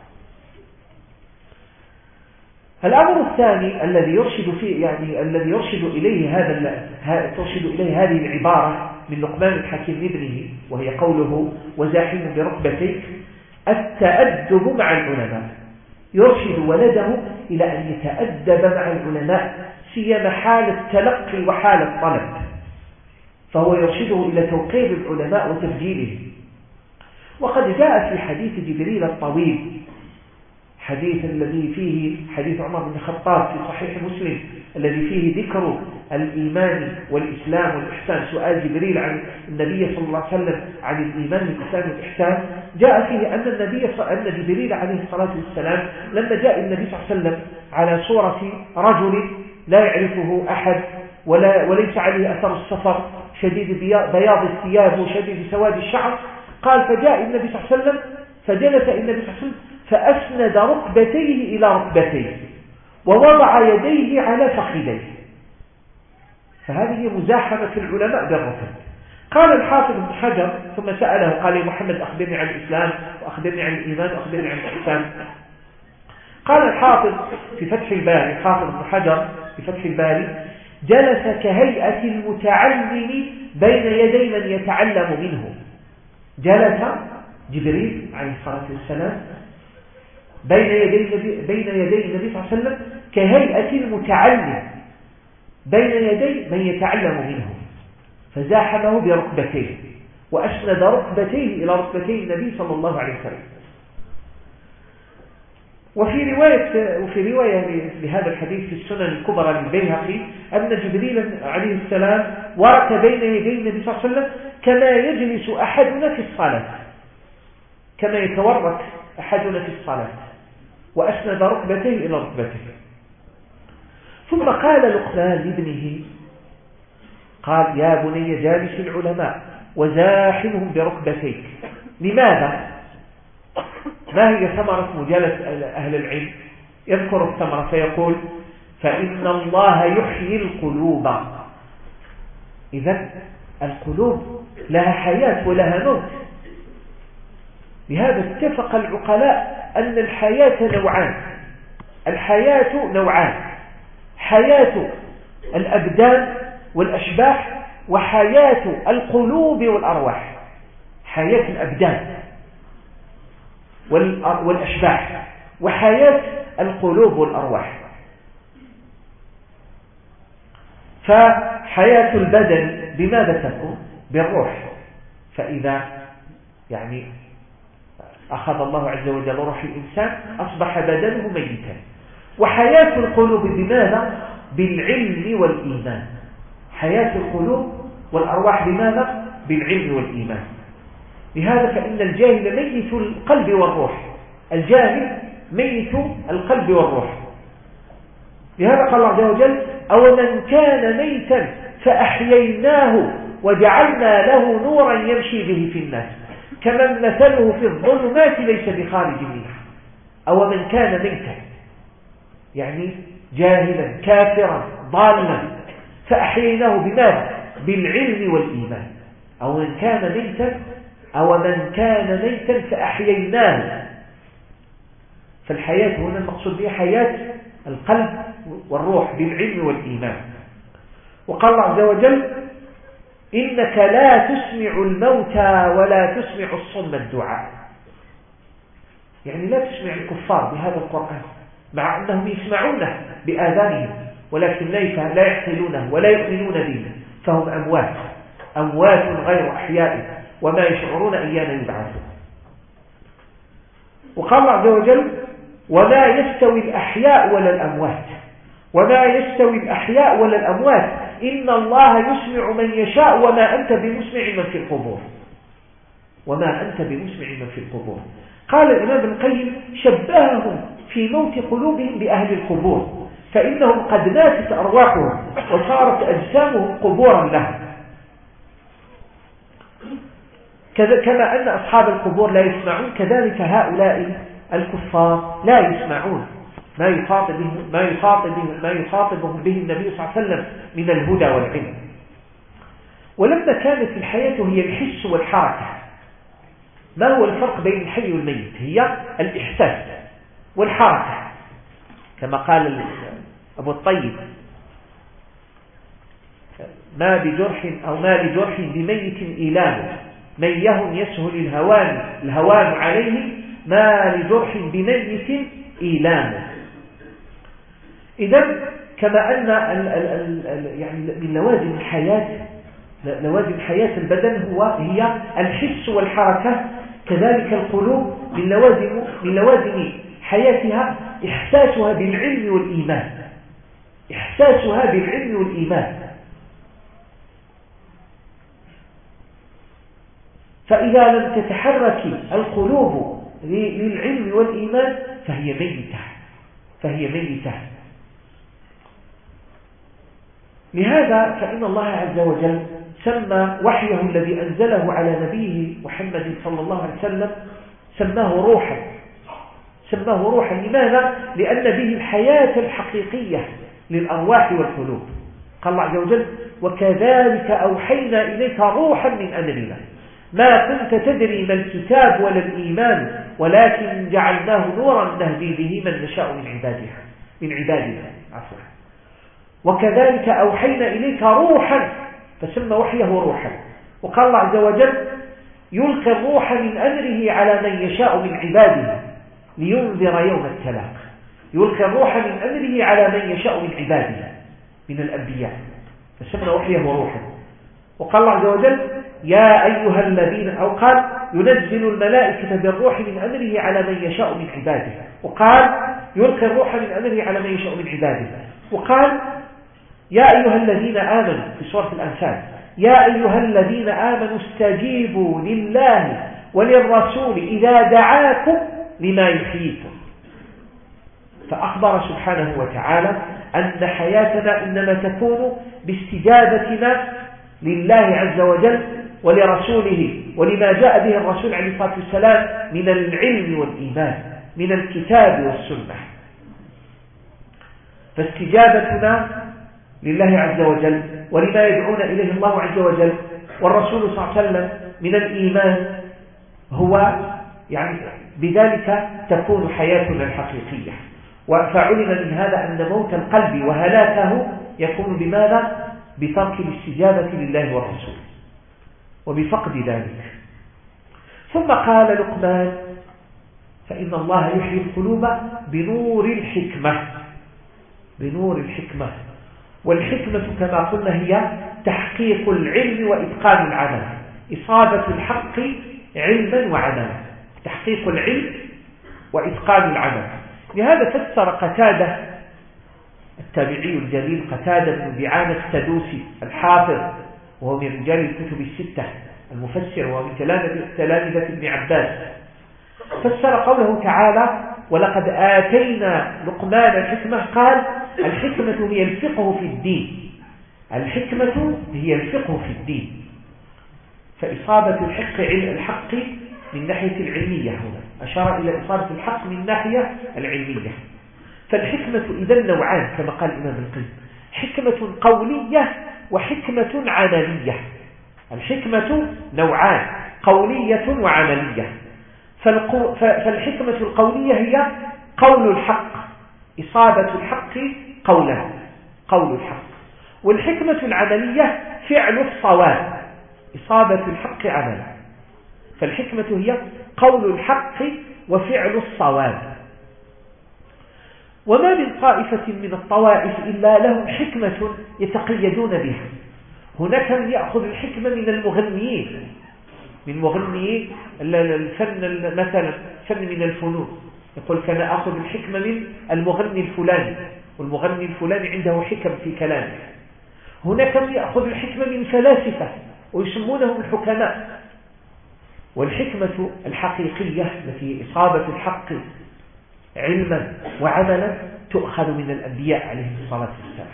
الأمر الثاني الذي يرشد فيه يعني الذي يرشد إليه هذا ترشد إليه هذه العبارة من لقمان الحكيم ابنه، وهي قوله وزاحم بركبتيك، التأدب مع العلماء. يرشد ولده إلى أن يتأدب مع العلماء، سيما حال التلقي وحال الطلب، فهو يرشده إلى توقير العلماء وتبجيلهم. وقد جاء في حديث جبريل الطويل، حديث الذي فيه حديث عمر بن الخطاب في صحيح مسلم الذي فيه ذكر الإيمان والإسلام والإحسان، سؤال جبريل عن النبي صلى الله عليه وسلم عن الإيمان والإسلام والإحسان، جاء فيه أن النبي أن جبريل عليه الصلاة والسلام لما جاء النبي صلى الله عليه وسلم على صورة رجل لا يعرفه أحد ولا وليس عليه أثر السفر، شديد بياض الثياب وشديد سواد الشعر، قال فجاء النبي صلى الله عليه وسلم فجلس النبي صلى الله عليه وسلم فأسند ركبتيه إلى ركبتيه ووضع يديه على فخذيه. فهذه مزاحمة العلماء بالركب. قال الحافظ ابن حجر ثم سأله قال يا محمد أخبرني عن الإسلام وأخبرني عن الإيمان وأخبرني عن الإحسان. قال الحافظ في فتح الباري، حافظ ابن حجر في فتح الباري، جلس كهيئة المتعلم بين يدي من يتعلم منه. جلس جبريل عليه الصلاة والسلام بين يدي بين يدي النبي صلى الله عليه وسلم كهيئة المتعلم بين يدي من يتعلم منه، فزاحمه بركبتيه وأسند ركبتيه إلى ركبتي النبي صلى الله عليه وسلم. وفي رواية وفي رواية لهذا الحديث في السنن الكبرى للبيهقي أن جبريل عليه السلام ورك بين يدي النبي صلى الله عليه وسلم كما يجلس أحدنا في الصلاة، كما يتورك أحدنا في الصلاة، وأسند ركبتيه إلى ركبتيه. ثم قال لقمان لابنه قال يا بني جالس العلماء وزاحمهم بركبتيك. لماذا؟ ما هي ثمرة مجالس أهل العلم؟ يذكر الثمرة فيقول فإن الله يحيي القلوب. إذن القلوب لها حياة ولها موت. لهذا اتفق العقلاء أن الحياة نوعان. الحياة نوعان: حياة الأبدان والأشباح، وحياة القلوب والأرواح. حياة الأبدان والأشباح وحياة القلوب والأرواح. فحياة البدن بماذا تكون؟ بالروح. فإذا يعني أخذ الله عز وجل روح الإنسان أصبح بدنه ميتا. وحياة القلوب بماذا؟ بالعلم والإيمان. حياة القلوب والأرواح بماذا؟ بالعلم والإيمان. لهذا فإن الجاهل ميت القلب والروح. الجاهل ميت القلب والروح. لهذا قال الله عز وجل أو من كان ميتا فأحييناه وجعلنا له نورا يمشي به في الناس كمن مثله في الظلمات ليس بخارج منها. أو من كان ميتا يعني جاهلا كافرا ضالا فأحييناه بماذا؟ بالعلم والإيمان. أو من كان ميتا أو من كان ميتا فأحييناه. فالحياة هنا المقصود بها حياة القلب والروح بالعلم والإيمان. وقال الله عز وجل إنك لا تسمع الموتى ولا تسمع الصم الدعاء. يعني لا تسمع الكفار بهذا القرآن مع أنهم يسمعونه بآذانهم ولكن لا يحصلونه ولا يؤمنون به، فهم أموات أموات غير أحياء وما يشعرون أيان يبعثون. وقال الله عز وجل وما يستوي الأحياء ولا الأموات وما يستوي الأحياء ولا الأموات إن الله يسمع من يشاء وما أنت بمسمع من في القبور وما أنت بمسمع من في القبور. قال الإمام ابن القيم شبههم في موت قلوبهم بأهل القبور فإنهم قد ماتت أرواحهم وصارت أجسامهم قبورا لهم، كما أن أصحاب القبور لا يسمعون كذلك هؤلاء الكفار لا يسمعون ما يخاطبهم ما يخاطبهم ما يخاطبهم به النبي صلى الله عليه وسلم من الهدى والعلم. ولما كانت الحياة هي الحس والحركة، ما هو الفرق بين الحي والميت؟ هي الإحساس والحركة، كما قال أبو الطيب ما بجرح أو ما لجرح بميت إيلام ميه يسهل الهوان الهوان عليه ما لجرح بميت إيلام. إذن كما أن ال ال ال يعني من لوازم الحياة لوازم حياة البدن هو هي الحس والحركة، كذلك القلوب من لوازم من لوازم حياتها إحساسها بالعلم والإيمان إحساسها بالعلم والإيمان. فإذا لم تتحرك القلوب للعلم والإيمان فهي ميتة فهي ميتة. لهذا فإن الله عز وجل سمى وحيه الذي أنزله على نبيه محمد صلى الله عليه وسلم سماه روحا سماه روحا لماذا؟ لأن به الحياة الحقيقية للأرواح والقلوب. قال الله عز وجل وكذلك أوحينا إليك روحا من أمرنا ما كنت تدري ما الكتاب ولا الإيمان ولكن جعلناه نورا نهدي به من نشاء من عبادها من عبادنا عفوا. وكذلك أوحينا إليك روحا فسمى وحيه روحا. وقال الله عز وجل يلقي الروح من أمره على من يشاء من عباده لينذر يوم التلاق. يلقي الروح من أمره على من يشاء من عباده من الأنبياء فسمى وحيه روحا. وقال الله عز وجل يا أيها الذين أو قال ينزل الملائكة بالروح من أمره على من يشاء من عباده. وقال يلقي الروح من أمره على من يشاء من عباده. وقال يا أيها الذين آمنوا في سورة الأنفال يا أيها الذين آمنوا استجيبوا لله وللرسول إذا دعاكم لما يحييكم. فأخبر سبحانه وتعالى أن حياتنا إنما تكون باستجابتنا لله عز وجل ولرسوله ولما جاء به الرسول عليه الصلاة والسلام من العلم والإيمان من الكتاب والسنة. فاستجابتنا لله عز وجل ولما يدعون إليه الله عز وجل والرسول صلى الله عليه وسلم من الإيمان هو يعني بذلك تكون حياتنا الحقيقية. فعلم من هذا أن موت القلب وهلاكه يكون بماذا؟ بترك الاستجابة لله والرسول وبفقد ذلك. ثم قال لقمان فإن الله يحيي القلوب بنور الحكمة بنور الحكمة. والحكمة كما قلنا هي تحقيق العلم وإتقان العمل إصابة الحق علما وعملا تحقيق العلم وإتقان العمل. لهذا فسر قتادة التابعي الجليل قتادة بن دعامة السدوسي الحافظ وهو من رجال الكتب الستة المفسر وهو من تلامذة ابن عباس فسر قوله تعالى ولقد آتينا لقمان الحكمة قال الحكمة هي الفقه في الدين الحكمة هي الفقه في الدين. فإصابة الحق الحق من ناحية العلمية هنا أشار إلى إصابة الحق من ناحية العلمية. فالحكمة إذن نوعان كما قال الإمام ابن القيم حكمة قولية وحكمة عملية. الحكمة نوعان قولية وعملية. فالحكمة القولية هي قول الحق إصابة الحق قولا قول الحق. والحكمة العملية فعل الصواب إصابة الحق عملا. فالحكمة هي قول الحق وفعل الصواب. وما من طائفة من الطوائف إلا لهم حكمة يتقيدون بها. هناك من يأخذ الحكمة من المغنيين من مغنيين الفن مثلا فن من الفنون يقول كان أخذ الحكمة من المغني الفلاني والمغني الفلاني عنده حكم في كلامه. هناك من يأخذ الحكمة من فلاسفة ويسمونهم الحكماء. والحكمة الحقيقية التي إصابة الحق علما وعملا تؤخذ من الأنبياء عليهم الصلاة والسلام.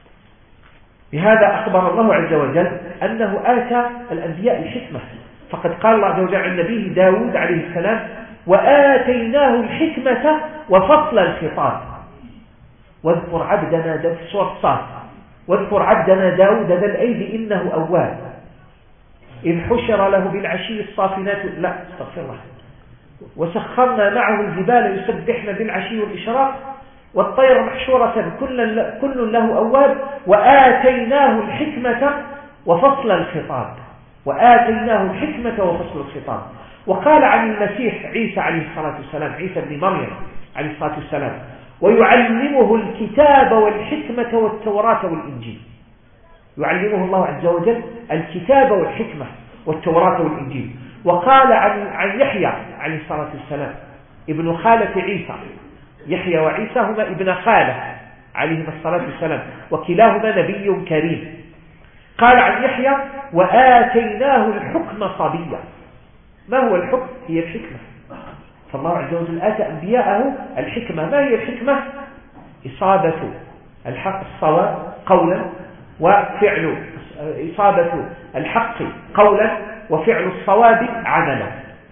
بهذا أخبر الله عز وجل أنه آتى الأنبياء الحكمة، فقد قال الله عز وجل عن نبيه داود عليه السلام: وآتيناه الحكمة وفصل الخطاب. واذكر عبدنا داود في سورة صاد: واذكر عبدنا داود ذا الأيد إنه أواب إذ حشر له بالعشي الصافنات لا استغفر الله وسخرنا معه الجبال يسبحن بالعشي والإشراق والطير محشورة كل له أواب وآتيناه الحكمة وفصل الخطاب. وآتيناه الحكمة وفصل الخطاب. وقال عن المسيح عيسى عليه الصلاة والسلام، عيسى بن مريم عليه الصلاة والسلام: ويعلمه الكتاب والحكمة والتوراة والإنجيل. يعلمه الله عز وجل الكتاب والحكمة والتوراة والإنجيل. وقال عن عن يحيى عليه الصلاة والسلام ابن خالة عيسى، يحيى وعيسى هما ابن خالة عليهما الصلاة والسلام وكلاهما نبي كريم. قال عن يحيى: وآتيناه الحكم صبيا. ما هو الحكم؟ هي الحكمة. فالله عز وجل آتى أنبياءه الحكمة. ما هي الحكمة؟ إصابة الحق الصواب قولا وفعل إصابة الحق قولا وفعل الصواب عملا.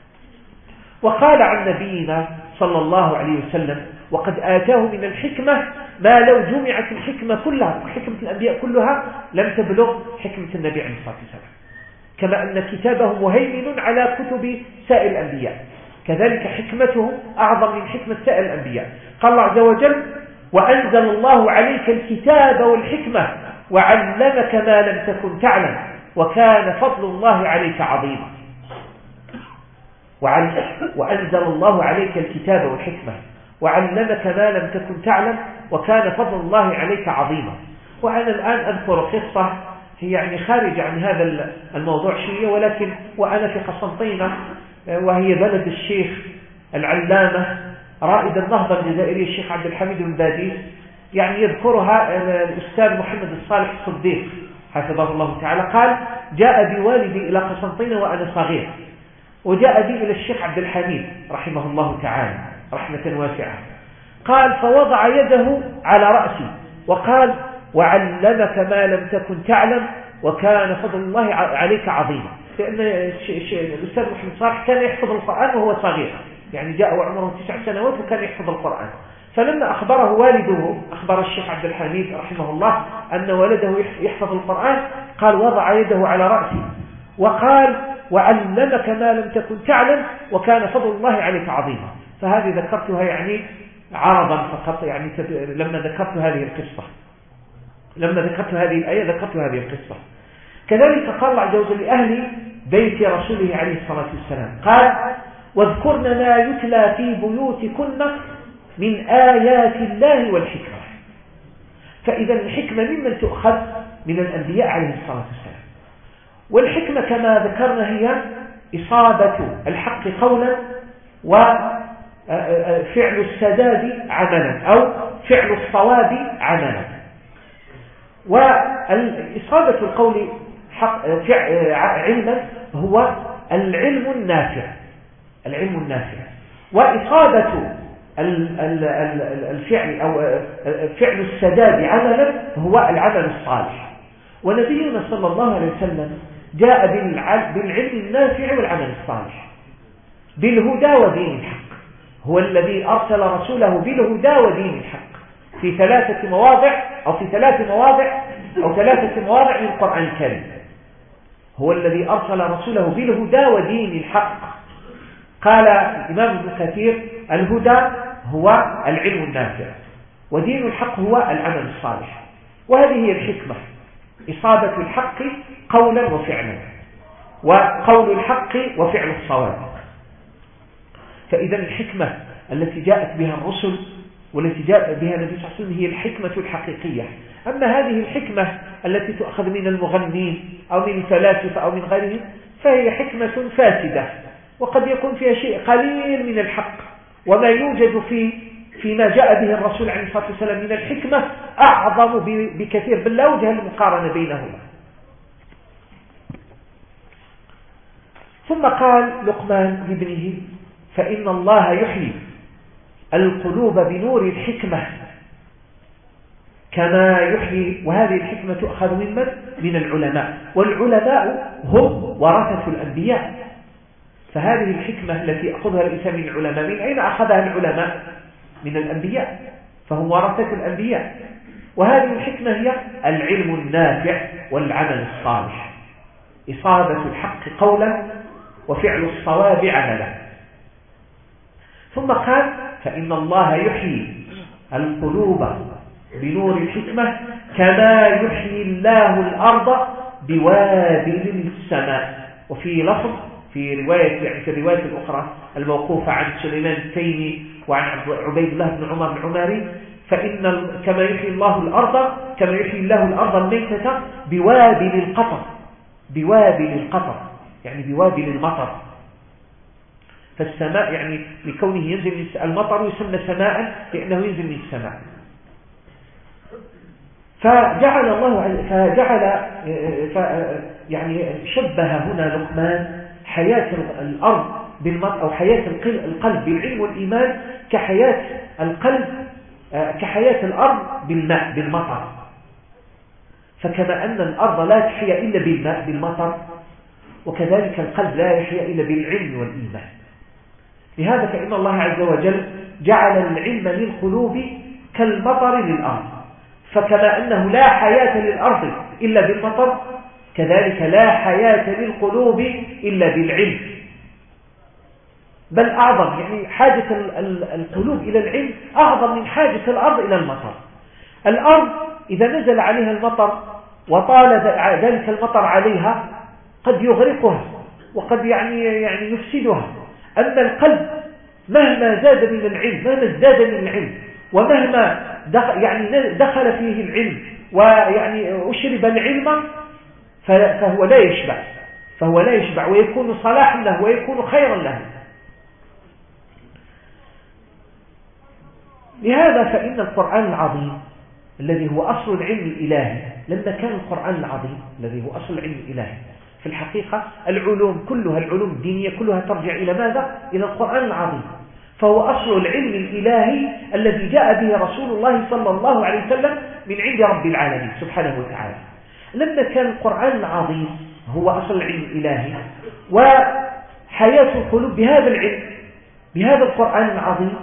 وقال عن نبينا صلى الله عليه وسلم: وقد آتاه من الحكمة ما لو جمعت الحكمة كلها، حكمة الأنبياء كلها لم تبلغ حكمة النبي عليه الصلاة والسلام. كما أن كتابه مهيمن على كتب سائر الأنبياء، كذلك حكمته أعظم من حكمة سائر الأنبياء. قال الله عز وجل: وأنزل الله عليك الكتاب والحكمة وعلمك ما لم تكن تعلم وكان فضل الله عليك عظيما. وأنزل الله عليك الكتاب والحكمة وعلمك ما لم تكن تعلم وكان فضل الله عليك عظيما. وأنا الآن أذكر قصة هي يعني خارج عن هذا الموضوع شيء، ولكن وأنا في قسنطينة وهي بلد الشيخ العلامة رائد النهضة الجزائري الشيخ عبد الحميد الباديس، يعني يذكرها الأستاذ محمد الصالح الصديق حفظه الله تعالى. قال: جاء بوالدي إلى قسنطينة وأنا صغير، وجاء بي إلى الشيخ عبد الحميد رحمه الله تعالى رحمة واسعة. قال: فوضع يده على رأسي وقال: وعلمك ما لم تكن تعلم وكان فضل الله عليك عظيما. لأن الأستاذ محمد صالح كان يحفظ القرآن وهو صغير، يعني جاء وعمره تسع سنوات وكان يحفظ القرآن. فلما أخبره والده، أخبر الشيخ عبد الحميد رحمه الله أن ولده يحفظ القرآن، قال: وضع يده على رأسي وقال: وعلمك ما لم تكن تعلم وكان فضل الله عليك عظيما. فهذه ذكرتها يعني عرضا فقط، يعني لما ذكرت هذه القصة لما ذكرت هذه الآية ذكرت هذه القصة. كذلك قال الله عز وجل لأهل بيت رسوله عليه الصلاة والسلام، قال: واذكرن ما يتلى في بيوتكن من آيات الله والحكمة. فإذا الحكمة ممن تؤخذ من الأنبياء عليه الصلاة والسلام. والحكمة كما ذكرنا هي إصابة الحق قولا وفعل السداد عملا أو فعل الصواب عملا. وإصابة القول حق علما هو العلم النافع العلم النافع وإصابة الفعل أو فعل السداد عملا هو العمل الصالح. ونبينا صلى الله عليه وسلم جاء بالعلم النافع والعمل الصالح بالهدى ودين الحق. هو الذي أرسل رسوله بالهدى ودين الحق في ثلاثة مواضع أو في ثلاث مواضع أو ثلاثة مواضع من القرآن الكريم. هو الذي أرسل رسوله بالهدى ودين الحق. قال الإمام ابن كثير: الهدى هو العلم النافع ودين الحق هو العمل الصالح. وهذه هي الحكمة، إصابة الحق قولا وفعلا وقول الحق وفعل الصواب. فإذا الحكمة التي جاءت بها الرسل والتي جاء بها النبي صلى الله عليه وسلم هي الحكمة الحقيقية. أما هذه الحكمة التي تؤخذ من المغنين أو من الفلاسفة أو من غيرهم فهي حكمة فاسدة، وقد يكون فيها شيء قليل من الحق. وما يوجد في فيما جاء به الرسول عليه الصلاة والسلام من الحكمة أعظم بكثير، بل لا وجه المقارنة بينهما. ثم قال لقمان لابنه: فإن الله يحيي القلوب بنور الحكمة كما يحيي، وهذه الحكمة تؤخذ من من؟ من العلماء، والعلماء هم ورثة الأنبياء. فهذه الحكمة التي يأخذها الإنسان من العلماء، من أين أخذها العلماء؟ من الأنبياء، فهم ورثة الأنبياء. وهذه الحكمة هي العلم النافع والعمل الصالح، إصابة الحق قولا وفعل الصواب عملا. ثم قال: فإن الله يحيي القلوب بنور الحكمة كما يحيي الله الأرض بوابل السماء. وفي لفظ في رواية يعني في الرواية الأخرى الموقوفة عن سليمان التيمي وعن عبيد الله بن عمر العمري: فإن كما يحيي الله الأرض كما يحيي الله الأرض الميتة بوابل القطر، بوابل القطر يعني بوابل المطر. فالسماء يعني لكونه ينزل المطر يسمى سماء لأنه ينزل من السماء. فجعل الله فجعل يعني شبه هنا لقمان حياة الأرض بالمطر أو حياة القلب بالعلم والإيمان كحياة القلب كحياة الأرض بالماء بالمطر. فكما أن الأرض لا تحيا إلا بالماء بالمطر، وكذلك القلب لا يحيا إلا بالعلم والإيمان. لهذا فإن الله عز وجل جعل العلم للقلوب كالمطر للأرض. فكما أنه لا حياة للأرض إلا بالمطر، كذلك لا حياة للقلوب إلا بالعلم، بل أعظم، يعني حاجة القلوب إلى العلم أعظم من حاجة الأرض إلى المطر. الأرض إذا نزل عليها المطر وطال ذلك المطر عليها قد يغرقها وقد يعني يعني يفسدها. أما القلب مهما زاد من العلم، مهما ازداد من العلم، ومهما دخل يعني دخل فيه العلم ويعني أشرب العلم، فهو لا يشبع فهو لا يشبع ويكون صلاحا له ويكون خيرا له. لهذا فإن القرآن العظيم الذي هو أصل العلم الإلهي، لما كان القرآن العظيم الذي هو أصل العلم الإلهي، في الحقيقة العلوم كلها العلوم الدينية كلها ترجع إلى ماذا؟ إلى القرآن العظيم. فهو أصل العلم الإلهي الذي جاء به رسول الله صلى الله عليه وسلم من عند رب العالمين سبحانه وتعالى. لما كان القرآن العظيم هو أصل العلم الإلهي وحياة القلوب بهذا العلم بهذا القرآن العظيم،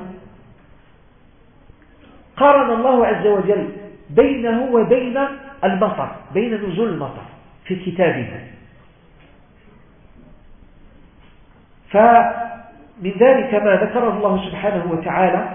قارن الله عز وجل بينه وبين المطر، بين نزول المطر في كتابه. فمن ذلك ما ذكره الله سبحانه وتعالى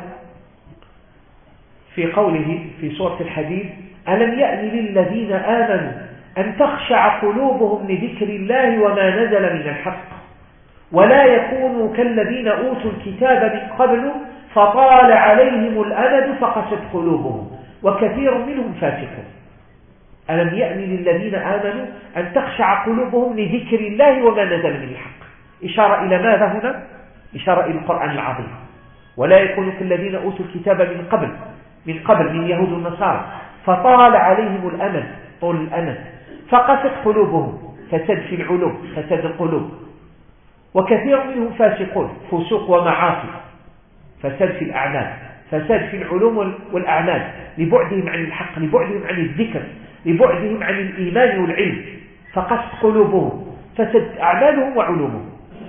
في قوله في سورة الحديد: ألم يأن للذين آمنوا أن تخشع قلوبهم لذكر الله وما نزل من الحق ولا يكونوا كالذين أوتوا الكتاب من قبل فطال عليهم الأمد فقست قلوبهم وكثير منهم فاسقون. ألم يأن للذين آمنوا أن تخشع قلوبهم لذكر الله وما نزل من الحق. إشارة إلى ماذا هنا؟ إشارة إلى القرآن العظيم. ولا يكونوا كالذين أوتوا الكتاب من قبل من قبل من يهود والنصارى فطال عليهم الأمد، طول الأمد، فقست قلوبهم، فسد في العلوم، فسد القلوب، وكثير منهم فاسقون، فسوق ومعاصي، فساد في الأعمال، فساد في العلوم والأعمال، لبعدهم عن الحق، لبعدهم عن الذكر، لبعدهم عن الإيمان والعلم، فقست قلوبهم، فسد أعمالهم وعلومهم.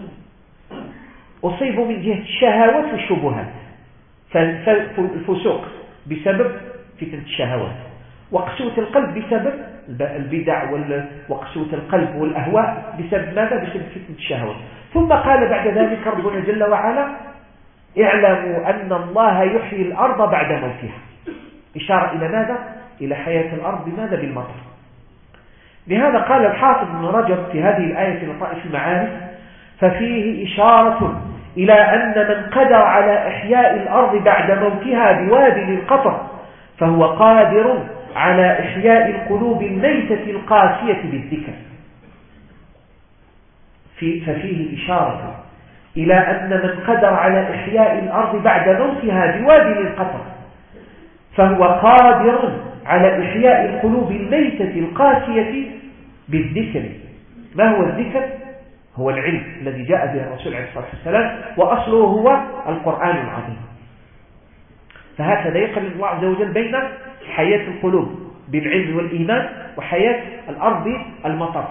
أصيبوا من جهة الشهوات والشبهات، فالفسوق بسبب فتنة الشهوات، وقسوة القلب بسبب البدع وقسوة القلب والأهواء بسبب ماذا؟ بسبب فتنة الشهوات. ثم قال بعد ذلك ربنا جل وعلا: اعلموا أن الله يحيي الأرض بعد موتها. إشارة إلى ماذا؟ إلى حياة الأرض بماذا؟ بالمطر. لهذا قال الحافظ ابن رجب في هذه الآية في لطائف المعارف: ففيه إشارة إلى أن من قدر على إحياء الأرض بعد موتها بوابل القطر فهو قادر على إحياء القلوب الميتة القاسية بالذكر. في ففيه إشارة إلى أن من قدر على إحياء الأرض بعد موتها بوادي للقطر فهو قادر على إحياء القلوب الميتة القاسية بالذكر. ما هو الذكر؟ هو العلم الذي جاء به الرسول عليه الصلاة والسلام، وأصله هو القرآن العظيم. فهكذا يقرن الله عز وجل بين حياة القلوب بالعلم والإيمان وحياة الأرض المطر.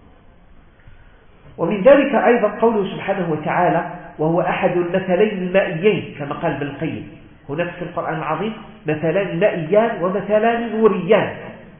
ومن ذلك أيضا قوله سبحانه وتعالى: وهو أحد المثلين المائيين، كما قال ابن القيم هناك في القرآن العظيم مثلان مائيان ومثلان نوريان.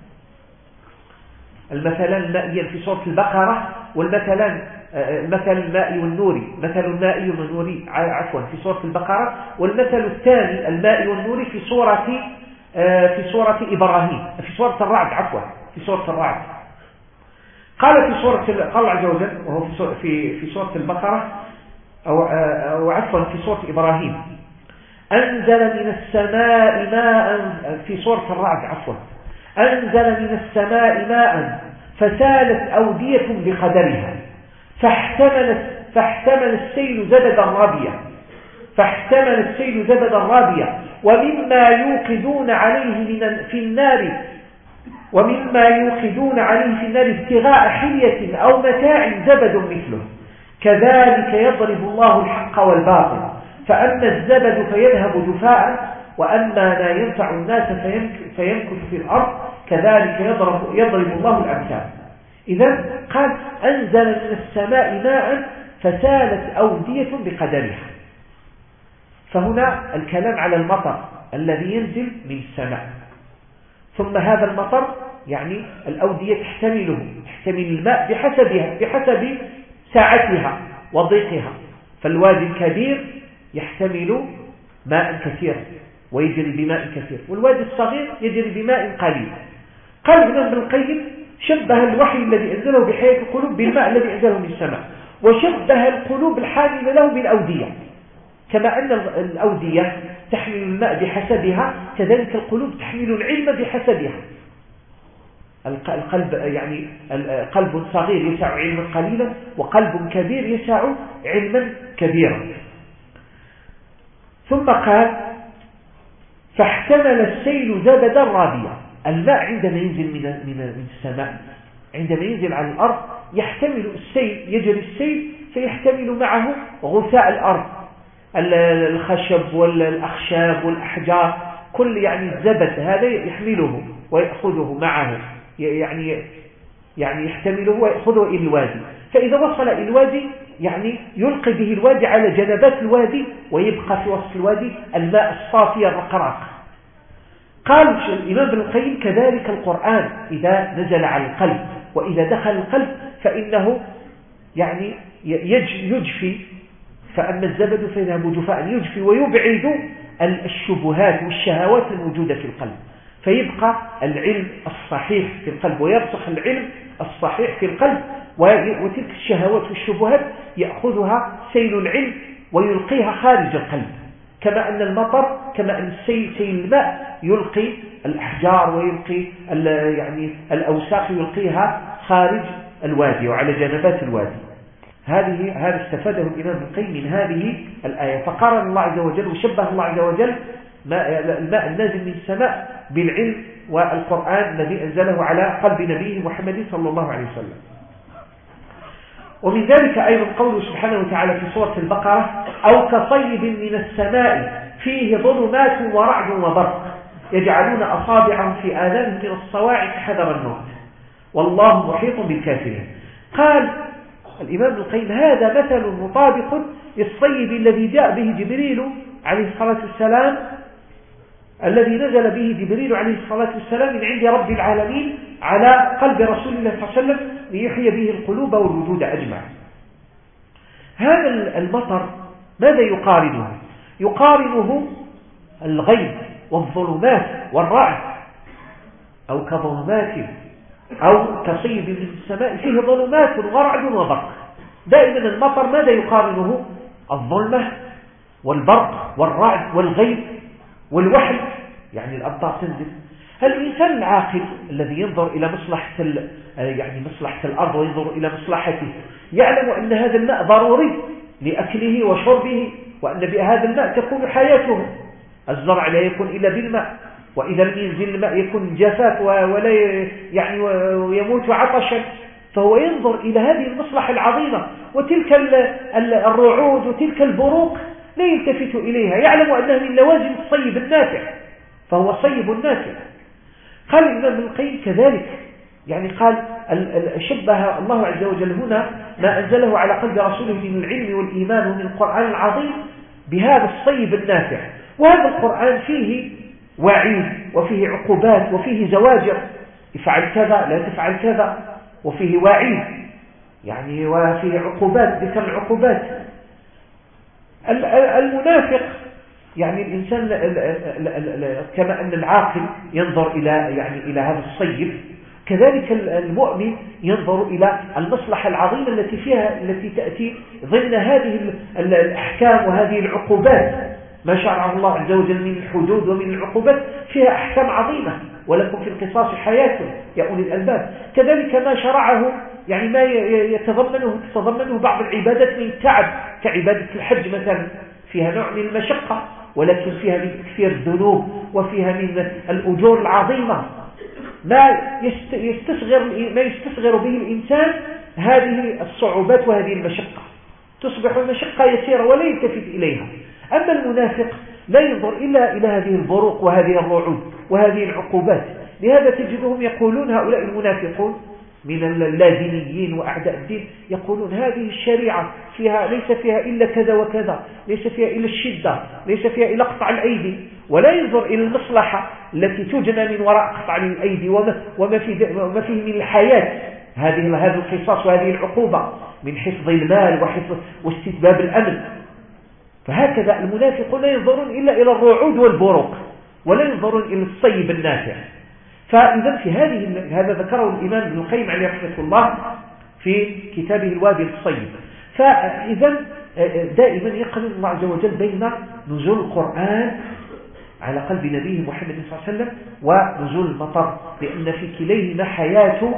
المثلان المائيان في سورة البقرة، والمثلان المثل المائي والنوري، مثل المائي والنوري عفوا في سورة البقرة، والمثل الثاني المائي والنوري في سورة في سورة إبراهيم في سورة الرعد عفوا في سورة الرعد. قال في سورة قال الله عز وجل وهو في في سورة البقرة أو أو عفوا في سورة إبراهيم: أنزل من السماء ماء. في سورة الرعد عفوا: أنزل من السماء ماء فسالت أودية بقدرها فاحتملت فاحتمل السيل زبدا رابيا فاحتمل السيل زبدا رابيا ومما يوقدون عليه من في النار ومما يوقدون عليه في النار ابتغاء حلية أو متاع زبد مثله كذلك يضرب الله الحق والباطل فأما الزبد فيذهب جفاء وأما ما ينفع الناس فيمكث في الأرض كذلك يضرب, يضرب الله الأمثال. إذا قال: أنزل من السماء ماء فسالت أودية بقدرها. فهنا الكلام على المطر الذي ينزل من السماء، ثم هذا المطر يعني الأودية تحتمله تحتمل الماء بحسبها بحسب ساعتها وضيقها. فالوادي الكبير يحتمل ماء كثير ويجري بماء كثير، والوادي الصغير يجري بماء قليل. قال ابن القيم: شبه الوحي الذي أنزله بحياة القلوب بالماء الذي أنزله من السماء، وشبه القلوب الحاملة له بالأودية. كما أن الأودية تحمل الماء بحسبها كذلك القلوب تحمل العلم بحسبها. القلب يعني قلب صغير يسع علما قليلا، وقلب كبير يسع علما كبيرا. ثم قال: فاحتمل السيل زبدا رابيا. الماء عندما ينزل من من السماء عندما ينزل على الأرض يحتمل السيل، يجري السيل فيحتمل معه غثاء الأرض، الخشب والأخشاب والأحجار، كل يعني الزبد هذا يحمله ويأخذه معه، يعني يعني يحتمله ويأخذه إلى الوادي. فإذا وصل إلى الوادي يعني يلقي به الوادي على جنبات الوادي، ويبقى في وسط الوادي الماء الصافي الرقراق. قال الإمام ابن القيم: كذلك القرآن إذا نزل على القلب وإذا دخل القلب فإنه يعني يجفي، فأما الزبد فيذهب جفاء، يجفي ويبعد الشبهات والشهوات الموجودة في القلب، فيبقى العلم الصحيح في القلب ويرسخ العلم الصحيح في القلب، وتلك الشهوات والشبهات يأخذها سيل العلم ويلقيها خارج القلب. كما أن المطر كما أن السيل سيل الماء يلقي الأحجار ويلقي يعني الأوساخ يلقيها خارج الوادي وعلى جنبات الوادي. هذه هذا استفاده الإمام ابن القيم من هذه الآية. فقارن الله عز وجل وشبه الله عز وجل الماء النازل من السماء بالعلم والقرآن الذي أنزله على قلب نبيه محمد صلى الله عليه وسلم. ومن ذلك أيضا قوله سبحانه وتعالى في سورة البقرة: أو كصيب من السماء فيه ظلمات ورعد وبرق يجعلون أصابعهم في آذانهم من الصواعق حذر الموت والله محيط بالكافرين. قال الإمام ابن القيم: هذا مثل مطابق للصيب الذي جاء به جبريل عليه الصلاة والسلام الذي نزل به جبريل عليه الصلاة والسلام من عند رب العالمين على قلب رسول الله صلى الله عليه وسلم ليحيي به القلوب والوجود أجمع. هذا المطر ماذا يقارنه؟ يقارنه الغيب والظلمات والرعد، أو كظلمات أو كصيب من السماء فيه ظلمات ورعد وبرق. دائما المطر ماذا يقارنه؟ الظلمة والبرق والرعد والغيب والوحل، يعني الأمطار تنزل. الإنسان العاقل الذي ينظر إلى مصلحة يعني مصلحة الأرض وينظر إلى مصلحته يعلم أن هذا الماء ضروري لأكله وشربه، وأن بهذا الماء تكون حياته. الزرع لا يكون إلا بالماء، وإذا لم ينزل الماء يكون جفاف ولا يعني ويموت عطشا. فهو ينظر إلى هذه المصلحة العظيمة، وتلك الرعود وتلك البروق لا يلتفت إليها، يعلم أنها من لوازم الصيب النافع، فهو صيب نافع. قال الإمام ابن القيم كذلك، يعني قال شبه الله عز وجل هنا ما أنزله على قلب رسوله من العلم والإيمان ومن القرآن العظيم بهذا الصيب النافع. وهذا القرآن فيه وعيد وفيه عقوبات وفيه زواجر، افعل كذا لا تفعل كذا، وفيه وعيد يعني وفيه عقوبات، ذكر العقوبات. المنافق يعني الإنسان كما أن العاقل ينظر إلى يعني إلى هذا الصيب، كذلك المؤمن ينظر إلى المصلحة العظيمة التي فيها التي تأتي ضمن هذه الأحكام وهذه العقوبات. ما شرعه الله عز وجل من الحدود ومن العقوبات فيها أحكام عظيمة، ولكم في القصاص حياة يا أولي الألباب. كذلك ما شرعه يعني ما يتضمنه تتضمنه بعض العبادات من التعب، كعبادة الحج مثلا، فيها نوع من المشقة ولكن فيها من تكفير الذنوب وفيها من الأجور العظيمة. ما يستصغر ما يستصغر به الإنسان هذه الصعوبات وهذه المشقة، تصبح المشقة يسيرة ولا يلتفت إليها. أما المنافق لا ينظر إلا إلى هذه البروق وهذه الرعود وهذه العقوبات. لهذا تجدهم يقولون هؤلاء المنافقون من اللازميين وأعداء الدين، يقولون هذه الشريعة فيها ليس فيها إلا كذا وكذا، ليس فيها إلا الشدة، ليس فيها إلا قطع الأيدي، ولا ينظر إلى المصلحة التي تجنى من وراء قطع الأيدي وما فيه من الحياة، هذه هذا القصاص وهذه العقوبة من حفظ المال وحفظ واستتباب الأمن. فهكذا المنافقون لا ينظرون إلا إلى الرعود والبروق، ولا ينظرون إلى الصيب النافع. فإذا في هذه هذا ذكره الإمام ابن القيم عليه رحمة الله في كتابه الوابل الصيب. فإذا دائما يقرن الله عز وجل بين نزول القرآن على قلب نبيه محمد صلى الله عليه وسلم ونزول المطر، لأن في كليهما حياة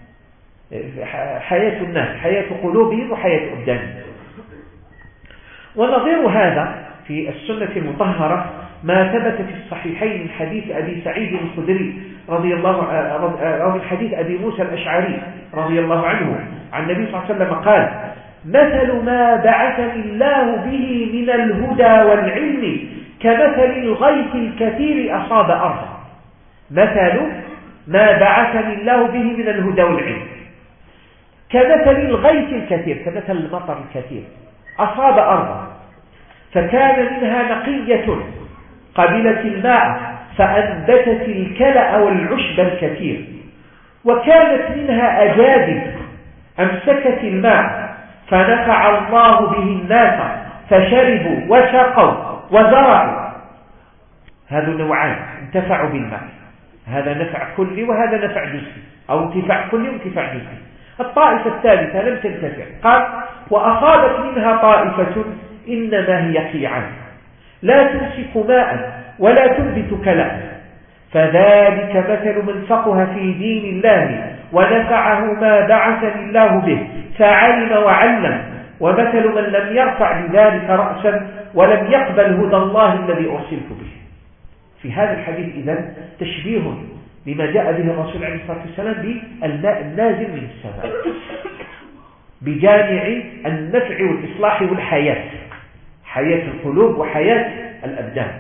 حياة الناس، حياة قلوبهم وحياة أبدانهم. ونظير هذا في السنة المطهرة ما ثبت في الصحيحين من حديث أبي سعيد الخدري رضي الله أو من حديث أبي موسى الأشعري رضي الله عنه عن النبي صلى الله عليه وسلم قال: مثل ما بعثني الله به من الهدى والعلم كمثل الغيث الكثير أصاب أرضا. مثل ما بعثني الله به من الهدى والعلم كمثل الغيث الكثير، كمثل المطر الكثير أصاب أرضا فكان منها نقية قبلت الماء فأنبتت الكلأ والعشب الكثير، وكانت منها أجادب أمسكت الماء فنفع الله به الناس فشربوا وسقوا وزرعوا. هذا نوعان انتفعوا بالماء، هذا نفع كلي وهذا نفع جزئي، أو انتفاع كلي وانتفاع جزئي. الطائفة الثالثة لم تنتفع، قال: وأصابت منها طائفة إنما هي قيعان لا تمسك ماء ولا تنبت كلأ، فذلك مثل من فقه في دين الله ونفعه ما بعثني الله به فعلم وعلم، ومثل من لم يرفع بذلك رأسا ولم يقبل هدى الله الذي أرسلت به. في هذا الحديث إذن تشبيه لما جاء به الرسول عليه الصلاة والسلام بالماء النازل من السماء بجامع النفع والإصلاح والحياة، حياة القلوب وحياة الأبدان.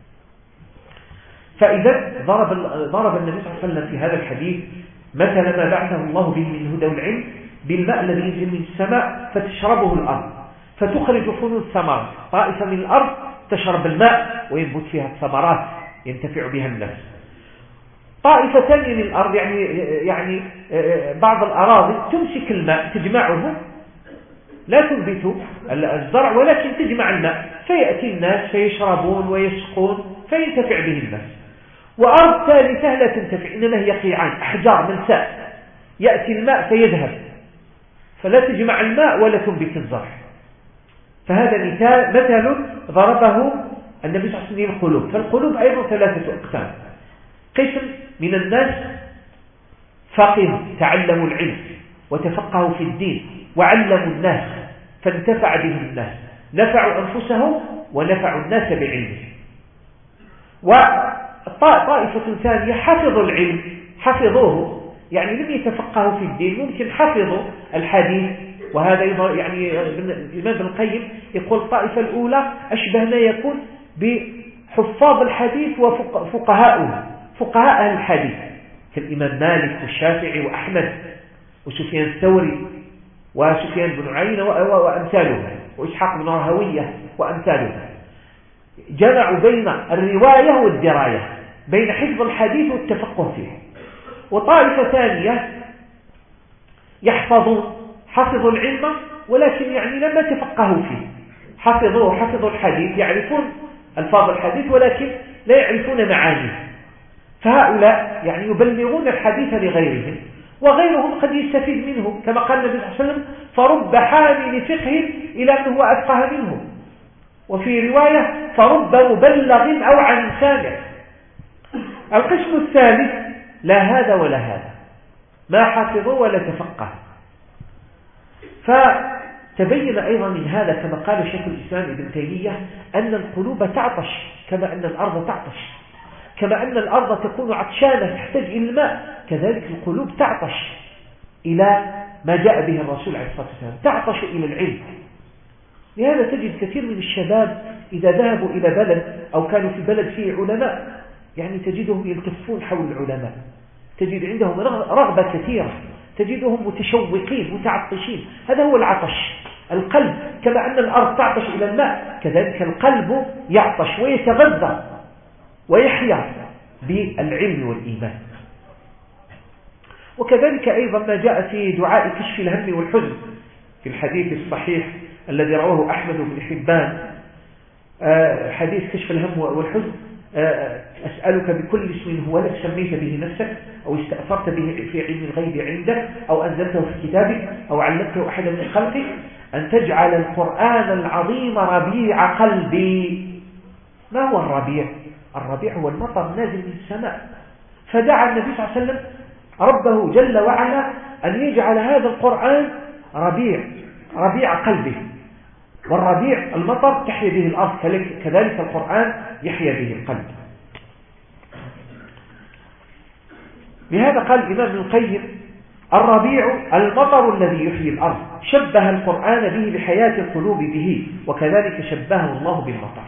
فإذا ضرب ضرب النبي صلى الله عليه وسلم في هذا الحديث مثل ما بعثه الله به من الهدى والعلم بالماء الذي ينزل من السماء فتشربه الأرض فتخرج فنون الثمرات. طائفة من الأرض تشرب الماء وينبت فيها الثمرات ينتفع بها الناس. طائفة ثانية من الأرض يعني يعني بعض الأراضي تمسك الماء تجمعه، لا تنبت الزرع ولكن تجمع الماء فيأتي الناس فيشربون ويسقون فينتفع به الناس. وأرض ثالثة لا تنتفع، إنما هي قيعان أحجار منساء، يأتي الماء فيذهب فلا تجمع الماء ولا تنبت الزرع. فهذا مثال مثل ضربه النبي صلى الله عليه وسلم القلوب. فالقلوب أيضا ثلاثة أقسام: قسم من الناس فقهوا تعلموا العلم وتفقهوا في الدين وعلموا الناس فانتفع به الناس، نفعوا أنفسهم ونفعوا الناس بعلمه. وطائفة ثانية حفظوا العلم، حفظوه يعني لم يتفقهوا في الدين، ممكن حفظوا الحديث. وهذا يعني الإمام ابن القيم يقول الطائفة الأولى أشبه ما يكون بحفاظ الحديث وفقهاؤه، فقهاء أهل الحديث كالإمام مالك والشافعي وأحمد وسفيان الثوري وسفيان بن عيينة وأمثاله وإسحاق بن راهوية وأمثاله. جمعوا بين الرواية والدراية، بين حفظ الحديث والتفقه فيه. وطائفة ثانية يحفظون، حفظوا العلم ولكن يعني لما تفقهوا فيه، حفظوه حفظوا الحديث، يعرفون الفاظ الحديث ولكن لا يعرفون معانيه، فهؤلاء يعني يبلغون الحديث لغيرهم، وغيرهم قد يستفيد منه كما قال النبي صلى الله عليه وسلم فرب حامل فقه إلى أنه هو أفقه منه، وفي رواية فرب مبلغ أو عن سامع. القسم الثالث لا هذا ولا هذا، ما حفظوا ولا تفقه. فتبين أيضا من هذا كما قال شيخ الإسلام ابن تيمية أن القلوب تعطش كما أن الأرض تعطش، كما أن الأرض تكون عطشانة تحتاج إلى الماء، كذلك القلوب تعطش إلى ما جاء به الرسول عليه الصلاة والسلام، تعطش إلى العلم. لهذا تجد كثير من الشباب إذا ذهبوا إلى بلد أو كانوا في بلد فيه علماء يعني تجدهم يلتفون حول العلماء، تجد عندهم رغبة كثيرة، تجدهم متشوقين متعطشين. هذا هو العطش القلب، كما أن الأرض تعطش إلى الماء كذلك القلب يعطش ويتغذى ويحيا بالعلم والإيمان. وكذلك أيضا ما جاء في دعاء كشف الهم والحزن في الحديث الصحيح الذي رواه أحمد بن حبان، حديث كشف الهم والحزن، أسألك بكل اسم هو لك سميت به نفسك أو استأثرت به في علم الغيب عندك أو أنزلته في كتابك أو علمته أحدا من خلقك أن تجعل القرآن العظيم ربيع قلبي. ما هو الربيع؟ الربيع هو المطر نازل من السماء. فدعا النبي صلى الله عليه وسلم ربه جل وعلا أن يجعل هذا القرآن ربيع ربيع قلبه، والربيع المطر تحيا به الأرض، كذلك القرآن يحيا به القلب. لهذا قال الإمام ابن القيم الربيع المطر الذي يحيي الأرض، شبه القرآن به لحياة القلوب به، وكذلك شبهه الله بالمطر.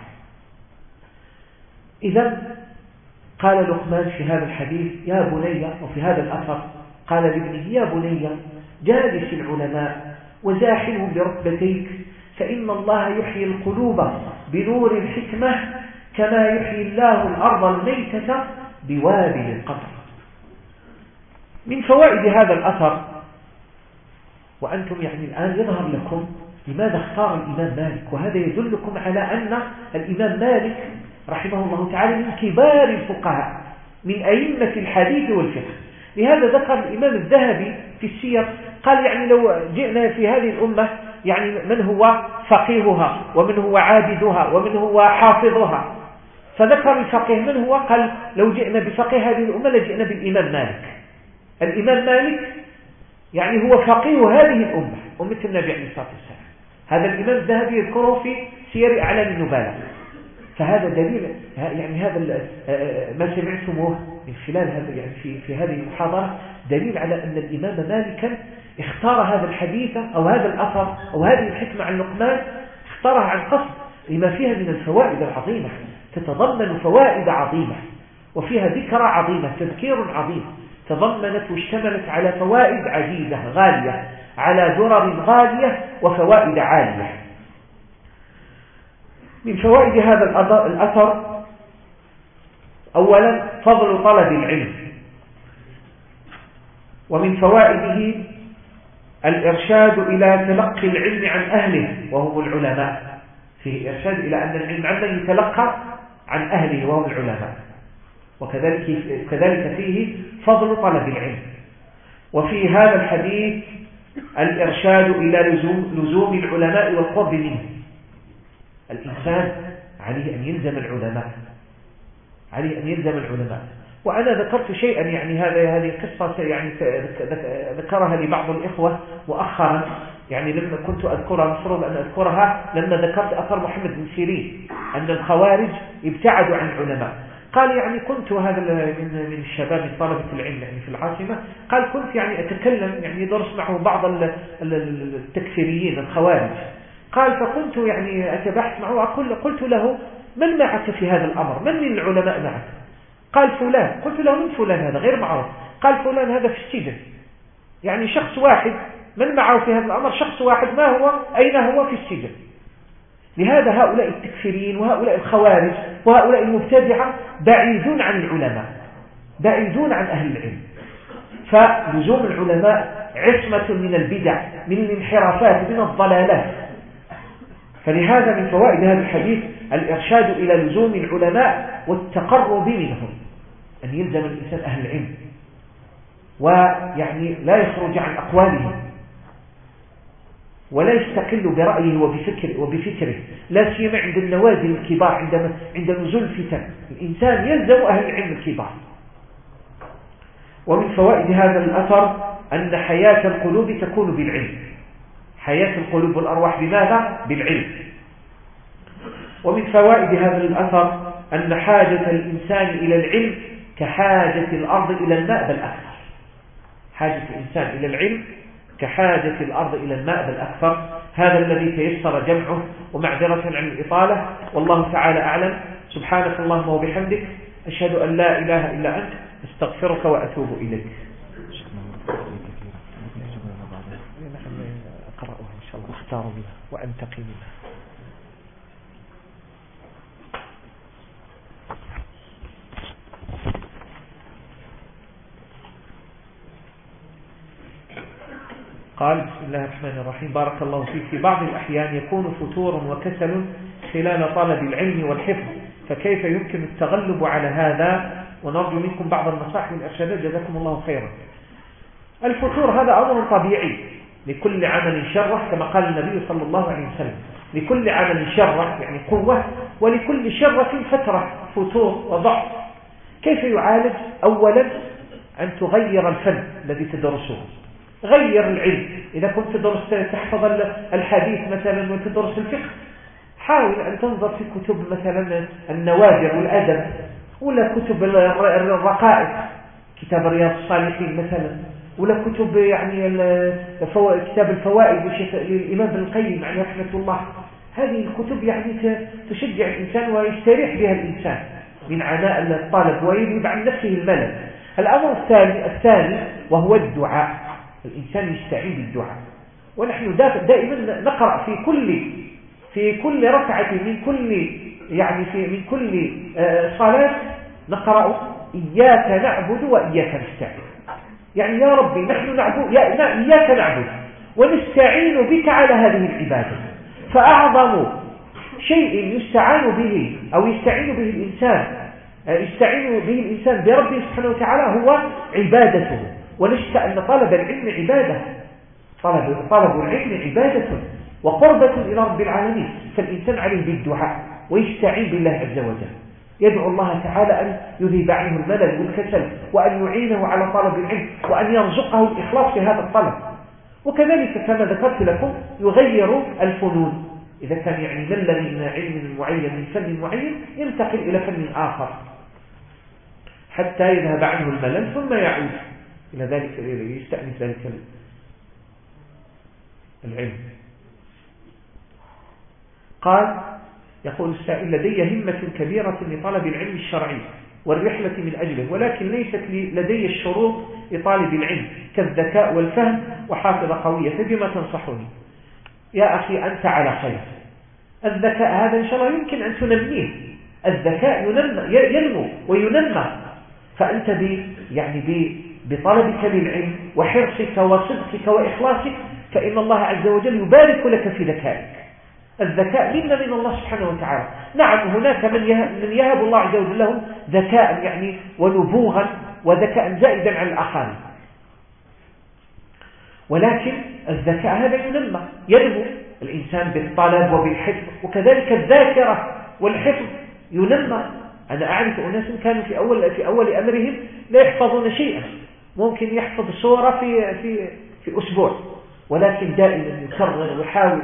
إذا قال لقمان في هذا الحديث يا بني، وفي هذا الأثر قال لابنه يا بني جالس العلماء وزاحمهم بركبتيك، فإن الله يحيي القلوب بنور الحكمة كما يحيي الله الأرض الميتة بوابل القطر. من فوائد هذا الأثر، وأنتم يعني الآن يظهر لكم لماذا اختار الإمام مالك، وهذا يدلكم على أن الإمام مالك رحمه الله تعالى من كبار الفقهاء من أئمة الحديث والفقه. لهذا ذكر الإمام الذهبي في السير قال يعني لو جئنا في هذه الأمة يعني من هو فقيهها ومن هو عابدها ومن هو حافظها، فذكر الفقيه من هو، قال لو جئنا بفقيه هذه الأمة لجئنا بالإمام مالك. الإمام مالك يعني هو فقيه هذه الأمة، أمة النبي عليه الصلاة والسلام. هذا الإمام الذهبي يذكره في سير أعلام النبلاء. فهذا دليل يعني هذا ما سمعتموه من خلال هذا يعني في في هذه المحاضرة دليل على أن الإمام مالكا اختار هذا الحديث أو هذا الأثر أو هذه الحكمة عن لقمان، اختارها عن قصد لما فيها من الفوائد العظيمة، تتضمن فوائد عظيمة وفيها ذكرى عظيمة، تذكير عظيم، تضمنت واشتملت على فوائد عديدة غالية، على درر غالية وفوائد عالية. من فوائد هذا الأثر أولا فضل طلب العلم، ومن فوائده الإرشاد إلى تلقي العلم عن أهله وهم العلماء، فيه إرشاد إلى أن العلم عمن يتلقى عن أهله وهم العلماء، وكذلك كذلك فيه فضل طلب العلم. وفي هذا الحديث الإرشاد إلى لزوم, لزوم العلماء والقرب منه. الإنسان عليه أن يلزم العلماء، عليه أن يلزم العلماء. وأنا ذكرت شيئا يعني هذا هذه قصة يعني ذكرها لبعض الإخوة مؤخرا، يعني لما كنت أذكرها مفروض أن أذكرها لما ذكرت أثر محمد بن سيرين أن الخوارج ابتعدوا عن العلماء. قال يعني كنت هذا من من الشباب طلبة العلم يعني في العاصمة، قال كنت يعني أتكلم يعني درس معه بعض التكفيريين الخوارج، قال فكنت يعني أتبحث معه وأقول قلت له من معك في هذا الأمر؟ من من العلماء معك؟ قال فلان. قلت له من فلان هذا؟ غير معروف. قال فلان هذا في السجن. يعني شخص واحد من معه في هذا الأمر، شخص واحد ما هو أين هو؟ في السجن. لهذا هؤلاء التكفيرين وهؤلاء الخوارج وهؤلاء المبتدعة بعيدون عن العلماء، بعيدون عن أهل العلم. فلزوم العلماء عصمة من البدع، من الانحرافات، من الضلالات. فلهذا من فوائد هذا الحديث الإرشاد إلى لزوم العلماء والتقرب منهم، أن يلزم الإنسان أهل العلم ويعني لا يخرج عن أقوالهم ولا يستقل برأيه وبفكره, وبفكره لا سيما عند النوازل الكبار، عندما عند نزول الفتن الإنسان يلزم أهل العلم الكبار. ومن فوائد هذا الأثر أن حياة القلوب تكون بالعلم، حياة القلوب والأرواح بماذا؟ بالعلم. ومن فوائد هذا الأثر أن حاجة الإنسان إلى العلم كحاجة الأرض إلى الماء بل أكثر. حاجة الإنسان إلى العلم كحاجة الأرض إلى الماء بل أكثر. هذا الذي تيسر جمعه، ومعذرة عن الإطالة، والله تعالى أعلم. سبحانك اللهم وبحمدك، أشهد أن لا إله إلا أنت، استغفرك وأتوب إليك. أقرأها إن شاء الله، أختار بها وأنتقي منها. قال بسم الله الرحمن الرحيم: بارك الله فيك. في بعض الأحيان يكون فتور وكسل خلال طلب العلم والحفظ، فكيف يمكن التغلب على هذا؟ ونرجو منكم بعض النصائح والإرشادات جزاكم الله خيرا. الفتور هذا أمر طبيعي لكل عمل شره، كما قال النبي صلى الله عليه وسلم: لكل عمل شره يعني قوة، ولكل شرة فترة فتور وضعف. كيف يعالج؟ أولا أن تغير الفن الذي تدرسه، غير العلم. إذا كنت تدرس تحفظ الحديث مثلا وتدرس الفقه، حاول أن تنظر في كتب مثلا النوادر والأدب، ولا كتب الرقائق، كتاب رياض الصالحين مثلا، ولا كتب يعني كتاب الفوائد للإمام ابن القيم عليه رحمة الله. هذه الكتب يعني تشجع الإنسان ويستريح بها الإنسان من عناء الطالب ويذهب عن نفسه الملل. الأمر الثاني الثاني وهو الدعاء. الإنسان يستعين بالدعاء، ونحن دائما نقرأ في كل في كل ركعة من كل يعني في من كل صلاة نقرأ: إياك نعبد وإياك نستعين. يعني يا ربي نحن نعبد، إياك نعبد ونستعين بك على هذه العبادة. فأعظم شيء يستعان به أو يستعين به الإنسان يستعين به الإنسان بربه سبحانه وتعالى هو عبادته. ونشك أن طلب العلم عبادة، طلب, طلب العلم عبادة وقربة إلى رب العالمين. فالإنسان عليه بالدعاء ويستعين بالله عز وجل، يدعو الله تعالى أن يذهب عنه الملل والكسل، وأن يعينه على طلب العلم، وأن يرزقه الإخلاص في هذا الطلب. وكذلك كما ذكرت لكم يغير الفنون، إذا كان يعني مل من علم معين من فن معين ينتقل إلى فن آخر حتى يذهب عنه الملل ثم يعود إلى ذلك يستأنس ذلك العلم. قال يقول السائل: لدي همة كبيرة لطلب العلم الشرعي والرحلة من أجله، ولكن ليست لدي الشروط لطالب العلم كالذكاء والفهم وحافظة قوية، فبما تنصحني؟ يا أخي أنت على خير. الذكاء هذا إن شاء الله يمكن أن تنميه، الذكاء ينمى ينمو وينمى. فأنت ب يعني ب بطلبك للعلم وحرصك وصدقك وإخلاصك فإن الله عز وجل يبارك لك في ذكائك. الذكاء منا من الله سبحانه وتعالى. نعم هناك من يهب, من يهب الله عز وجل لهم ذكاء يعني ونبوغا وذكاء زائدا عن الآخرين، ولكن الذكاء هذا ينمى ينمو الإنسان بالطلب وبالحفظ، وكذلك الذاكرة والحفظ ينمى. أنا أعرف أناس كانوا في أول في أول أمرهم لا يحفظون شيئا، ممكن يحفظ سورة في في في أسبوع، ولكن دائما يكرر ويحاول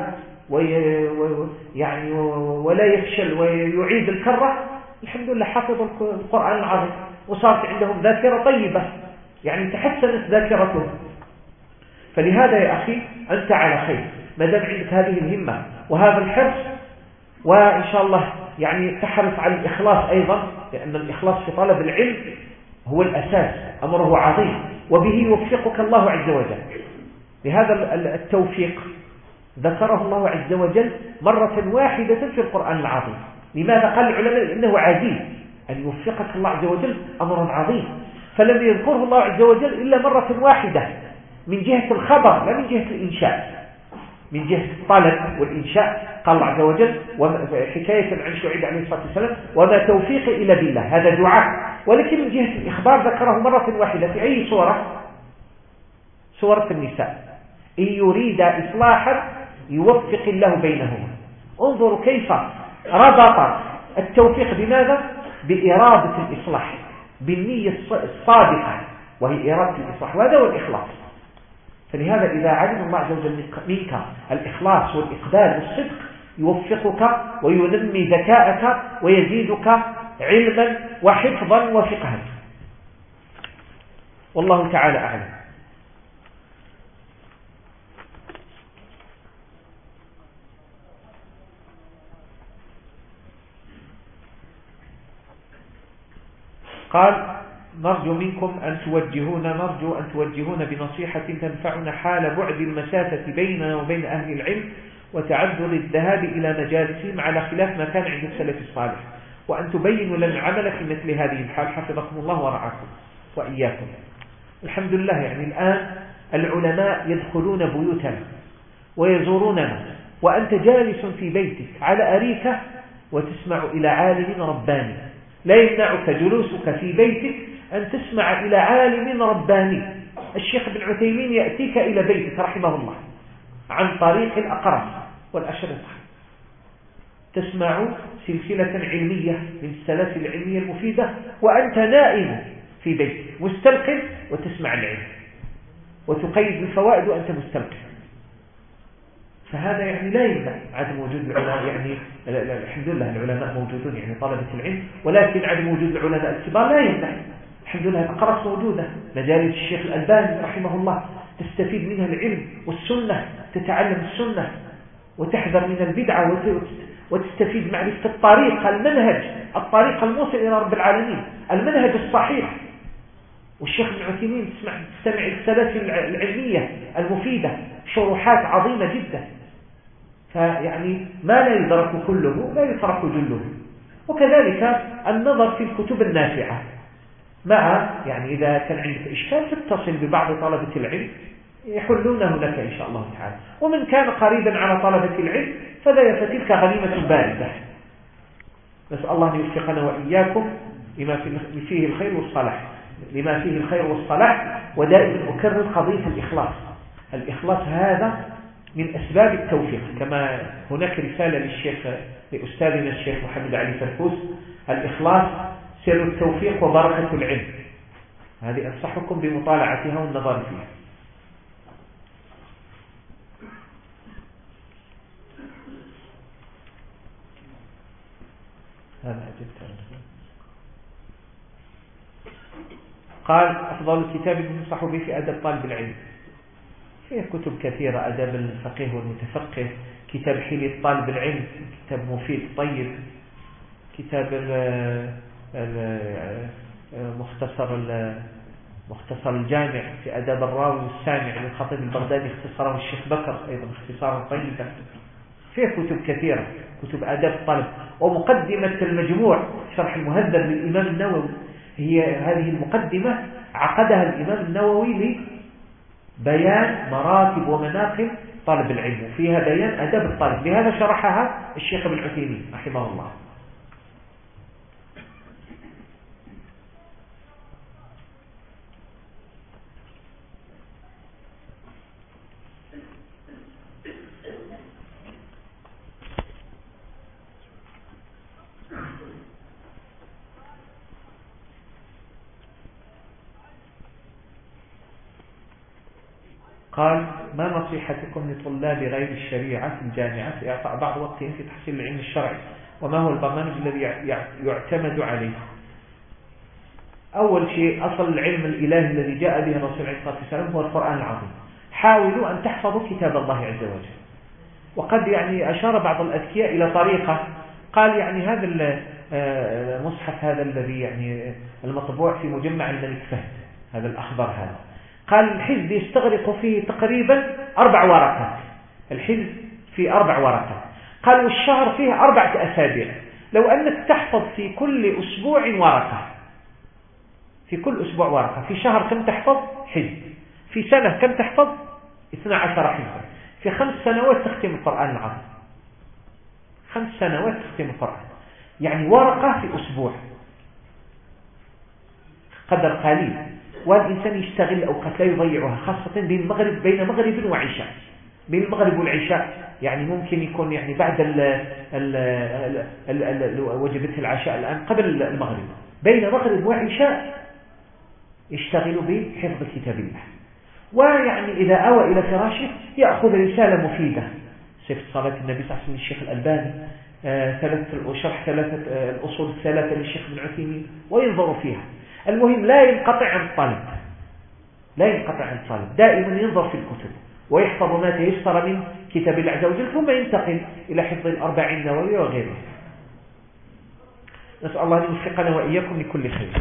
ويعني ولا يفشل ويعيد الكرة، الحمد لله حفظ القرآن العظيم وصارت عندهم ذاكرة طيبة، يعني تحسنت ذاكرتهم. فلهذا يا أخي أنت على خير ما دام عندك هذه الهمة وهذا الحرص، وإن شاء الله يعني تحرص على الإخلاص أيضا، لأن الإخلاص في طلب العلم هو الأساس، أمره عظيم وبه يوفقك الله عز وجل. لهذا التوفيق ذكره الله عز وجل مرة واحدة في القرآن العظيم. لماذا قال العلماء إنه عزيز أن يوفقك الله عز وجل أمر عظيم، فلم يذكره الله عز وجل إلا مرة واحدة من جهة الخبر لا من جهة الإنشاء. من جهة الطلب والإنشاء قال الله عز وجل حكاية عن شعيب عليه الصلاة والسلام وما توفيقي إلا بالله، هذا دعاء. ولكن من جهة الإخبار ذكره مرة واحدة في أي سورة؟ سورة النساء. إن يريد إصلاحا يوفق الله بينهما. انظروا كيف ربط التوفيق بماذا؟ بإرادة الإصلاح، بالنية الصادقة وهي إرادة الإصلاح، وهذا هو الإخلاص. فلهذا إذا علم الله عز وجل منك الإخلاص والإقبال والصدق يوفقك وينمي ذكاءك ويزيدك علما وحفظا وفقها. والله تعالى أعلم. قال نرجو منكم أن توجهون نرجو أن توجهون بنصيحة تنفعنا حال بعد المسافة بيننا وبين أهل العلم وتعذر الذهاب إلى مجالسهم على خلاف ما كان عند السلف الصالح، وأن تبينوا لنا العمل في مثل هذه الحال حفظكم الله ورعاكم وإياكم. الحمد لله يعني الآن العلماء يدخلون بيوتنا ويزوروننا وأنت جالس في بيتك على أريكة وتسمع إلى عالم رباني. لا يمنعك جلوسك في بيتك أن تسمع إلى عالم رباني. الشيخ ابن عثيمين يأتيك إلى بيتك رحمه الله عن طريق الأقراص والأشرطة، تسمع سلسلة علمية من السلاسل العلمية المفيدة وأنت نائم في بيتك مستلقٍ وتسمع العلم وتقيد الفوائد وأنت مستلقٍ. فهذا يعني لا يمنع عدم وجود العلماء، يعني الحمد لله العلماء موجودون يعني طلبة العلم، ولكن عدم وجود العلماء الكبار لا يمنع. الحمد لله الأقراص موجودة، مجالس الشيخ الألباني رحمه الله تستفيد منها العلم والسنة، تتعلم السنة وتحذر من البدعة وتستفيد معرفة الطريق المنهج الطريق الموصل إلى رب العالمين المنهج الصحيح. والشيخ ابن عثيمين تسمع تستمع السلاسل العلمية المفيدة شروحات عظيمة جدا. فيعني ما لا يدرك كله لا يترك جله. وكذلك النظر في الكتب النافعة مع يعني إذا كان عندك إشكال تتصل ببعض طلبة العلم يحلونه لك إن شاء الله تعالى. ومن كان قريبا على طلبة العلم فتلك غنيمة باردة. نسأل الله أن يوفقنا وإياكم لما فيه الخير والصلاح لما فيه الخير والصلاح. ودائما أكرر قضية الإخلاص. الإخلاص هذا من أسباب التوفيق، كما هناك رسالة للشيخ لأستاذنا الشيخ محمد علي فرفوس الإخلاص سر التوفيق وبركة العلم. هذه أنصحكم بمطالعتها والنظر فيها. هذا أجبت. قال أفضل كتاب ينصح به في أدب طالب العلم. فيه كتب كثيرة، أدب الفقيه والمتفقه، كتاب حلية طالب العلم، كتاب مفيد طيب، كتاب مختصر مختصر الجامع في أداب الراوي والسامع للخطيب البغدادي اختصاره الشيخ بكر أيضا اختصارا طيبا. فيه كتب كثيرة، كتب أداب الطالب. ومقدمة المجموع شرح المهذب للإمام النووي، هي هذه المقدمة عقدها الإمام النووي لبيان مراتب ومناقب طالب العلم، وفيها بيان أداب الطالب. لهذا شرحها الشيخ ابن عثيمين رحمه الله. قال: ما نصيحتكم لطلاب غير الشريعة في الجامعة في إعطاء بعض وقتهم في تحصيل العلم الشرعي، وما هو البرنامج الذي يعتمد عليه؟ أول شيء، أصل العلم الإلهي الذي جاء به الرسول عليه الصلاة والسلام هو القرآن العظيم. حاولوا أن تحفظوا كتاب الله عز وجل. وقد يعني أشار بعض الأذكياء إلى طريقة، قال يعني هذا المصحف هذا الذي يعني المطبوع في مجمع الملك فهد، هذا الأخضر هذا، قال الحزب يستغرق فيه تقريبا أربع ورقات، الحزب فيه أربع ورقات، قال والشهر فيه أربعة أسابيع. لو أنك تحفظ في كل أسبوع ورقة، في كل أسبوع ورقة، في شهر كم تحفظ؟ حزب. في سنة كم تحفظ؟ اثنا عشر حزبا. في خمس سنوات تختم القرآن العظيم، خمس سنوات تختم القرآن، يعني ورقة في أسبوع، قدر قليل. والإنسان يشتغل أوقات لا يضيعها، خاصة بين المغرب بين مغرب وعشاء، بين المغرب والعشاء، يعني ممكن يكون يعني بعد ال ال ال ال وجبة العشاء الآن قبل المغرب، بين مغرب وعشاء يشتغل بحفظ كتاب الله. ويعني إذا أوى إلى فراشه يأخذ رسالة مفيدة، صفة صلاة النبي صلى الله عليه وسلم للشيخ الألباني، آه، ثلاثة شرح ثلاثة آه، الأصول الثلاثة للشيخ ابن عثيمين، وينظر فيها. المهم لا ينقطع عن الطالب، لا ينقطع عن الطالب، دائما ينظر في الكتب ويحفظ ما تيسر من كتاب الله عز وجل، ثم ينتقل إلى حفظ الأربعين النووية وغيره. نسأل الله أن يوفقنا وإياكم لكل خير.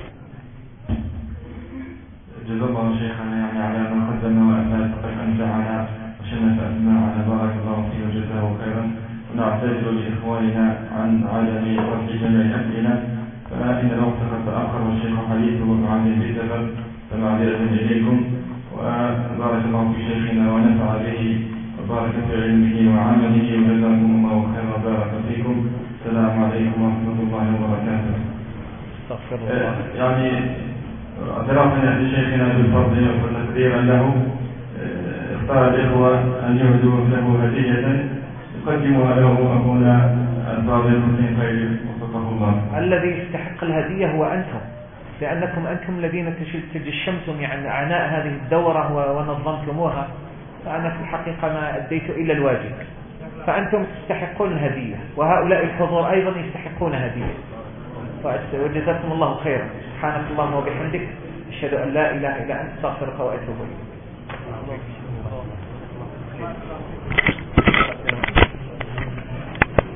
جزا الله شيخنا يعني على ما قدمنا وأثناء فقد أنفعنا وشمس أسماعنا، بارك الله فيه وجزاه خيرا. ونعتذر لإخواننا عن عدم وضع جميع الأسئلة، فإن الوقت قد تأخر والشيخ حديثه عن بالسفر، فمعذرة إليكم. وبارك الله في شيخنا ونفع به وبارك في علمه وعمله، وجزاكم الله خيرا وبارك فيكم. السلام عليكم ورحمة الله وبركاته. استغفر الله. يعني اعترافنا لشيخنا بالفضل وتقديرا له، اختار الإخوة أن يهدوا له هدية يقدمها له أخونا الفاضل من خير وفقه الله. الذي يستحق الهدية هو أنتم، لأنكم أنتم الذين تجشمتم يعني أعناء هذه الدورة ونظمتموها، فأنا في الحقيقة ما أديت إلا الواجب، فأنتم تستحقون الهدية، وهؤلاء الحضور أيضا يستحقون هدية. وجزاكم الله خيرا. سبحانك اللهم وبحمدك، أشهد أن لا إله إلا أنت، أستغفرك وأتوب إليك.